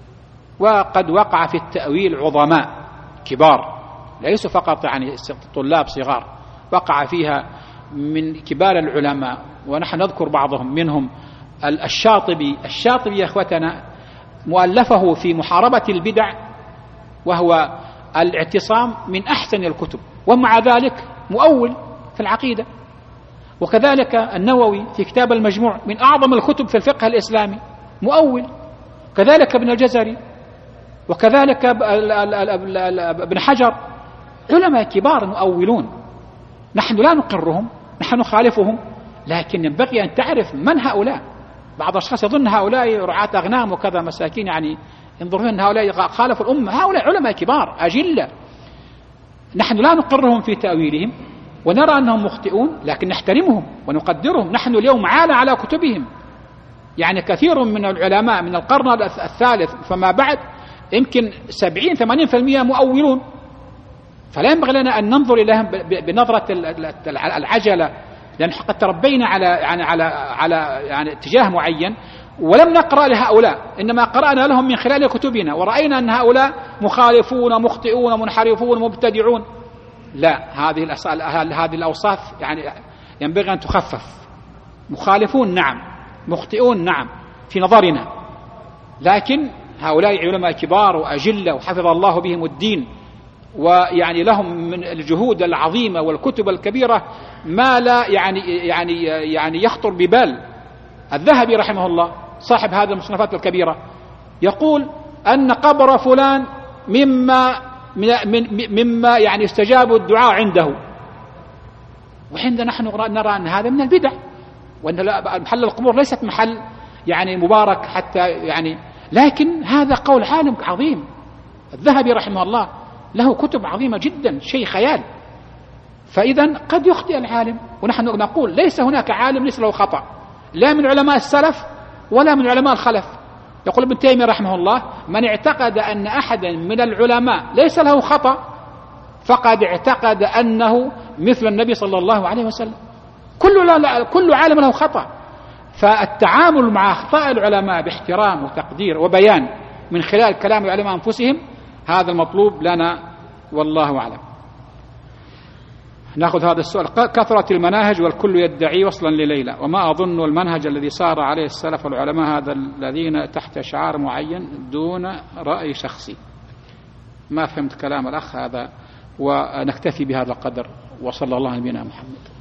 Speaker 1: وقد وقع في التأويل عظماء كبار ليسوا فقط يعني طلاب صغار، وقع فيها من كبار العلماء، ونحن نذكر بعضهم منهم الشاطبي يا أخوتنا مؤلفه في محاربة البدع وهو الاعتصام من أحسن الكتب، ومع ذلك مؤول في العقيدة. وكذلك النووي في كتاب المجموع من أعظم الكتب في الفقه الإسلامي مؤول، كذلك ابن الجزري، وكذلك ابن حجر، علماء كبار مؤولون. نحن لا نقرهم، نحن نخالفهم، لكن ينبغي أن تعرف من هؤلاء. بعض الأشخاص يظن هؤلاء رعاة أغنام وكذا مساكين، يعني ينظرون أن هؤلاء خالفوا الأمة. هؤلاء علماء كبار أجلة، نحن لا نقرهم في تأويلهم ونرى أنهم مخطئون، لكن نحترمهم ونقدرهم. نحن اليوم عالة على كتبهم، يعني كثير من العلماء من القرن الثالث فما بعد يمكن 70-80% مؤولون، فلا ينبغي لنا أن ننظر إليهم بنظرة العجلة، لأن قد تربينا على اتجاه معين ولم نقرأ لهؤلاء، إنما قرأنا لهم من خلال كتبنا ورأينا أن هؤلاء مخالفون مخطئون منحرفون مبتدعون. لا، هذه الأوصاف يعني ينبغي أن تخفف. مخالفون نعم، مخطئون نعم في نظرنا، لكن هؤلاء علماء كبار وأجلة وحفظ الله بهم الدين، ويعني لهم من الجهود العظيمة والكتب الكبيرة ما لا يعني يخطر ببال. الذهبي رحمه الله صاحب هذه المصنفات الكبيرة يقول أن قبر فلان مما يعني استجاب الدعاء عنده، وعندنا نحن نرى أن هذا من البدع، وأن محل القبور ليست محل يعني مبارك حتى يعني، لكن هذا قول عالم عظيم. الذهبي رحمه الله له كتب عظيمة جدا، شيء خيال. فإذا قد يخطئ العالم، ونحن نقول ليس هناك عالم ليس له خطأ، لا من علماء السلف ولا من علماء الخلف، يقول ابن تيمية رحمه الله: من اعتقد أن أحدا من العلماء ليس له خطأ فقد اعتقد أنه مثل النبي صلى الله عليه وسلم. كل عالم له خطأ، فالتعامل مع أخطاء العلماء باحترام وتقدير وبيان من خلال كلام العلماء أنفسهم هذا المطلوب لنا، والله أعلم. نأخذ هذا السؤال: كثرة المناهج والكل يدعي وصلا لليلى، وما أظن المنهج الذي سار عليه السلف والعلماء هذا الذين تحت شعار معين دون رأي شخصي. ما فهمت كلام الأخ هذا، ونكتفي بهذا القدر، وصلى الله على نبينا محمد.